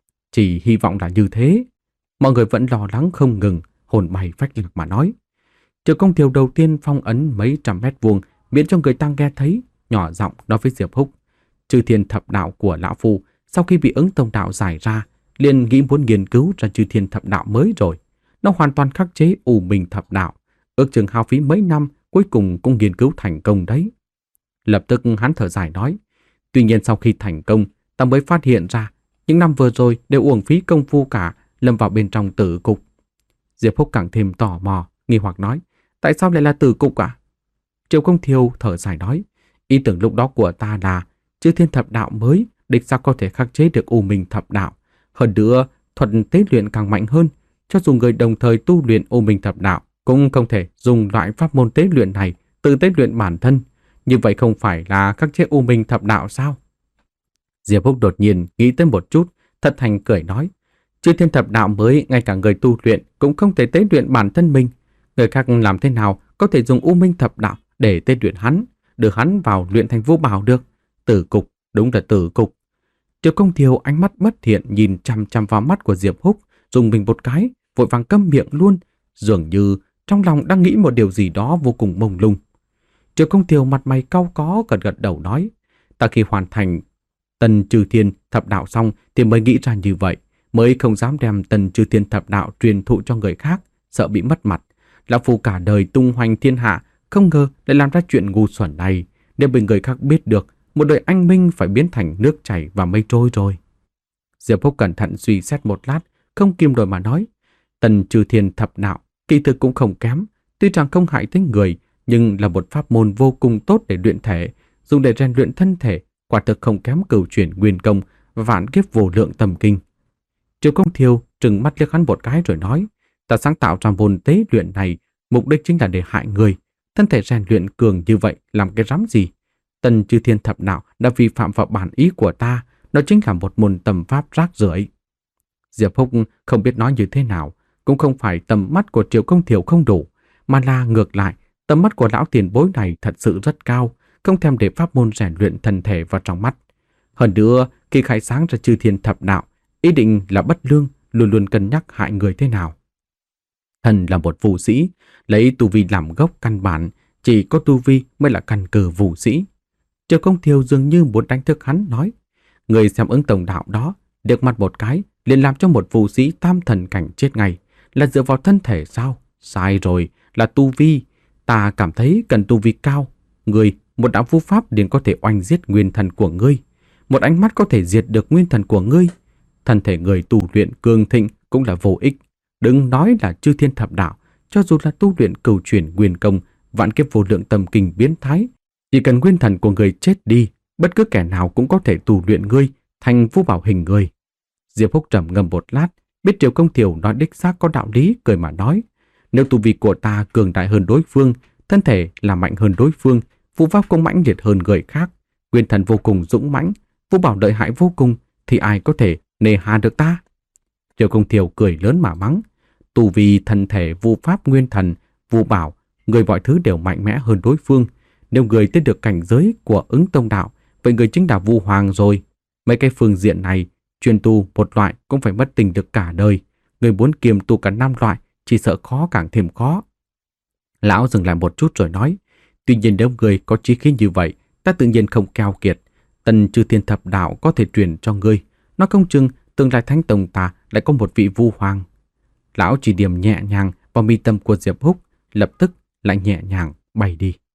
[SPEAKER 1] Chỉ hy vọng là như thế. Mọi người vẫn lo lắng không ngừng, hồn bay phách lạc mà nói. Triệu Công Thiều đầu tiên phong ấn mấy trăm mét vuông, miễn cho người ta nghe thấy, nhỏ giọng nói với Diệp Húc. Chư thiên thập đạo của lão phu sau khi bị ứng tông đạo giải ra, liền nghĩ muốn nghiên cứu ra chư thiên thập đạo mới rồi. Nó hoàn toàn khắc chế U Minh thập đạo, ước chừng hao phí mấy năm, cuối cùng cũng nghiên cứu thành công đấy. Lập tức hắn thở dài nói, tuy nhiên sau khi thành công, ta mới phát hiện ra, những năm vừa rồi đều uổng phí công phu cả, lâm vào bên trong tử cục. Diệp Húc càng thêm tò mò, nghi hoặc nói, tại sao lại là tử cục ạ? Triệu Công Thiêu thở dài nói, ý tưởng lúc đó của ta là, chư thiên thập đạo mới, địch sao có thể khắc chế được U Minh thập đạo. Hơn nữa, thuật tế luyện càng mạnh hơn, cho dù người đồng thời tu luyện U Minh thập đạo, cũng không thể dùng loại pháp môn tế luyện này tự tế luyện bản thân. Như vậy không phải là khắc chế U Minh thập đạo sao? Diệp Húc đột nhiên nghĩ tới một chút, thật thành cười nói, chư thiên thập đạo mới ngay cả người tu luyện cũng không thể tế luyện bản thân mình. Người khác làm thế nào có thể dùng U Minh thập đạo để tế luyện hắn, đưa hắn vào luyện thành vô bảo được? Tử cục, đúng là tử cục. Triệu Công Thiều ánh mắt bất thiện nhìn chằm chằm vào mắt của Diệp Húc, dùng mình một cái, vội vàng câm miệng luôn, dường như trong lòng đang nghĩ một điều gì đó vô cùng mông lung. Triệu Công Thiều mặt mày cau có gật gật đầu nói, ta khi hoàn thành tần trừ thiên thập đạo xong thì mới nghĩ ra như vậy, mới không dám đem tần trừ thiên thập đạo truyền thụ cho người khác, sợ bị mất mặt. Lão phu cả đời tung hoành thiên hạ, không ngờ lại làm ra chuyện ngu xuẩn này. Nếu bị người khác biết được, một đời anh minh phải biến thành nước chảy và mây trôi rồi. Diệp Húc cẩn thận suy xét một lát, không kìm rồi mà nói, tần trừ thiên thập đạo kỳ thực cũng không kém, tuy rằng không hại tới người, nhưng là một pháp môn vô cùng tốt để luyện thể, dùng để rèn luyện thân thể, quả thực không kém cửu chuyển nguyên công và vạn kiếp vô lượng tâm kinh. Triệu Công Thiêu trừng mắt liếc hắn một cái rồi nói, ta sáng tạo ra môn tế luyện này, mục đích chính là để hại người. Thân thể rèn luyện cường như vậy làm cái rắm gì? Tần Chư Thiên Thập Đạo đã vi phạm vào bản ý của ta, nó chính là một môn tầm pháp rác rưởi. Diệp Húc không biết nói như thế nào, cũng không phải tầm mắt của Triệu Công Thiều không đủ, mà là ngược lại, tầm mắt của lão tiền bối này thật sự rất cao, không thèm để pháp môn rèn luyện thân thể vào trong mắt. Hơn nữa, khi khai sáng ra Chư Thiên Thập Đạo, ý định là bất lương, luôn luôn cân nhắc hại người thế nào. Thần là một vũ sĩ, lấy tu vi làm gốc căn bản, chỉ có tu vi mới là căn cơ vũ sĩ. Triệu Công Thiều dường như muốn đánh thức hắn nói, người xem ứng tổng đạo đó, được mặt một cái, liền làm cho một vũ sĩ tam thần cảnh chết ngay, là dựa vào thân thể sao? Sai rồi, là tu vi. Ta cảm thấy cần tu vi cao. Người, một đạo vũ pháp liền có thể oanh giết nguyên thần của ngươi. Một ánh mắt có thể diệt được nguyên thần của ngươi. Thân thể người tu luyện cường thịnh cũng là vô ích. Đừng nói là Chư Thiên Thập Đạo, cho dù là tu luyện cửu chuyển nguyên công, vạn kiếp vô lượng tâm kinh biến thái, chỉ cần nguyên thần của người chết đi, bất cứ kẻ nào cũng có thể tu luyện ngươi thành vũ bảo hình người. Diệp Húc trầm ngâm một lát, biết Triệu Công Thiều nói đích xác có đạo lý, cười mà nói, nếu tu vi của ta cường đại hơn đối phương, thân thể là mạnh hơn đối phương, vũ pháp cũng mãnh liệt hơn người khác, nguyên thần vô cùng dũng mãnh, vũ bảo lợi hại vô cùng, thì ai có thể nề hà được ta? Triệu Công Thiều cười lớn mà mắng, tu vi thân thể vũ pháp nguyên thần, vũ bảo, người mọi thứ đều mạnh mẽ hơn đối phương. Nếu người tới được cảnh giới của ứng tông đạo, vậy người chính là Vũ Hoàng rồi. Mấy cái phương diện này, chuyên tu một loại cũng phải mất tình được cả đời. Người muốn kiềm tu cả năm loại, chỉ sợ khó càng thêm khó. Lão dừng lại một chút rồi nói, tuy nhiên nếu người có chí khí như vậy, ta tự nhiên không keo kiệt. Tần Chư Thiên Thập Đạo có thể truyền cho ngươi. Nó không chừng tương lai Thánh Tông ta lại có một vị Vũ Hoàng. Lão chỉ điểm nhẹ nhàng vào mi tâm của Diệp Húc, lập tức lại nhẹ nhàng bay đi.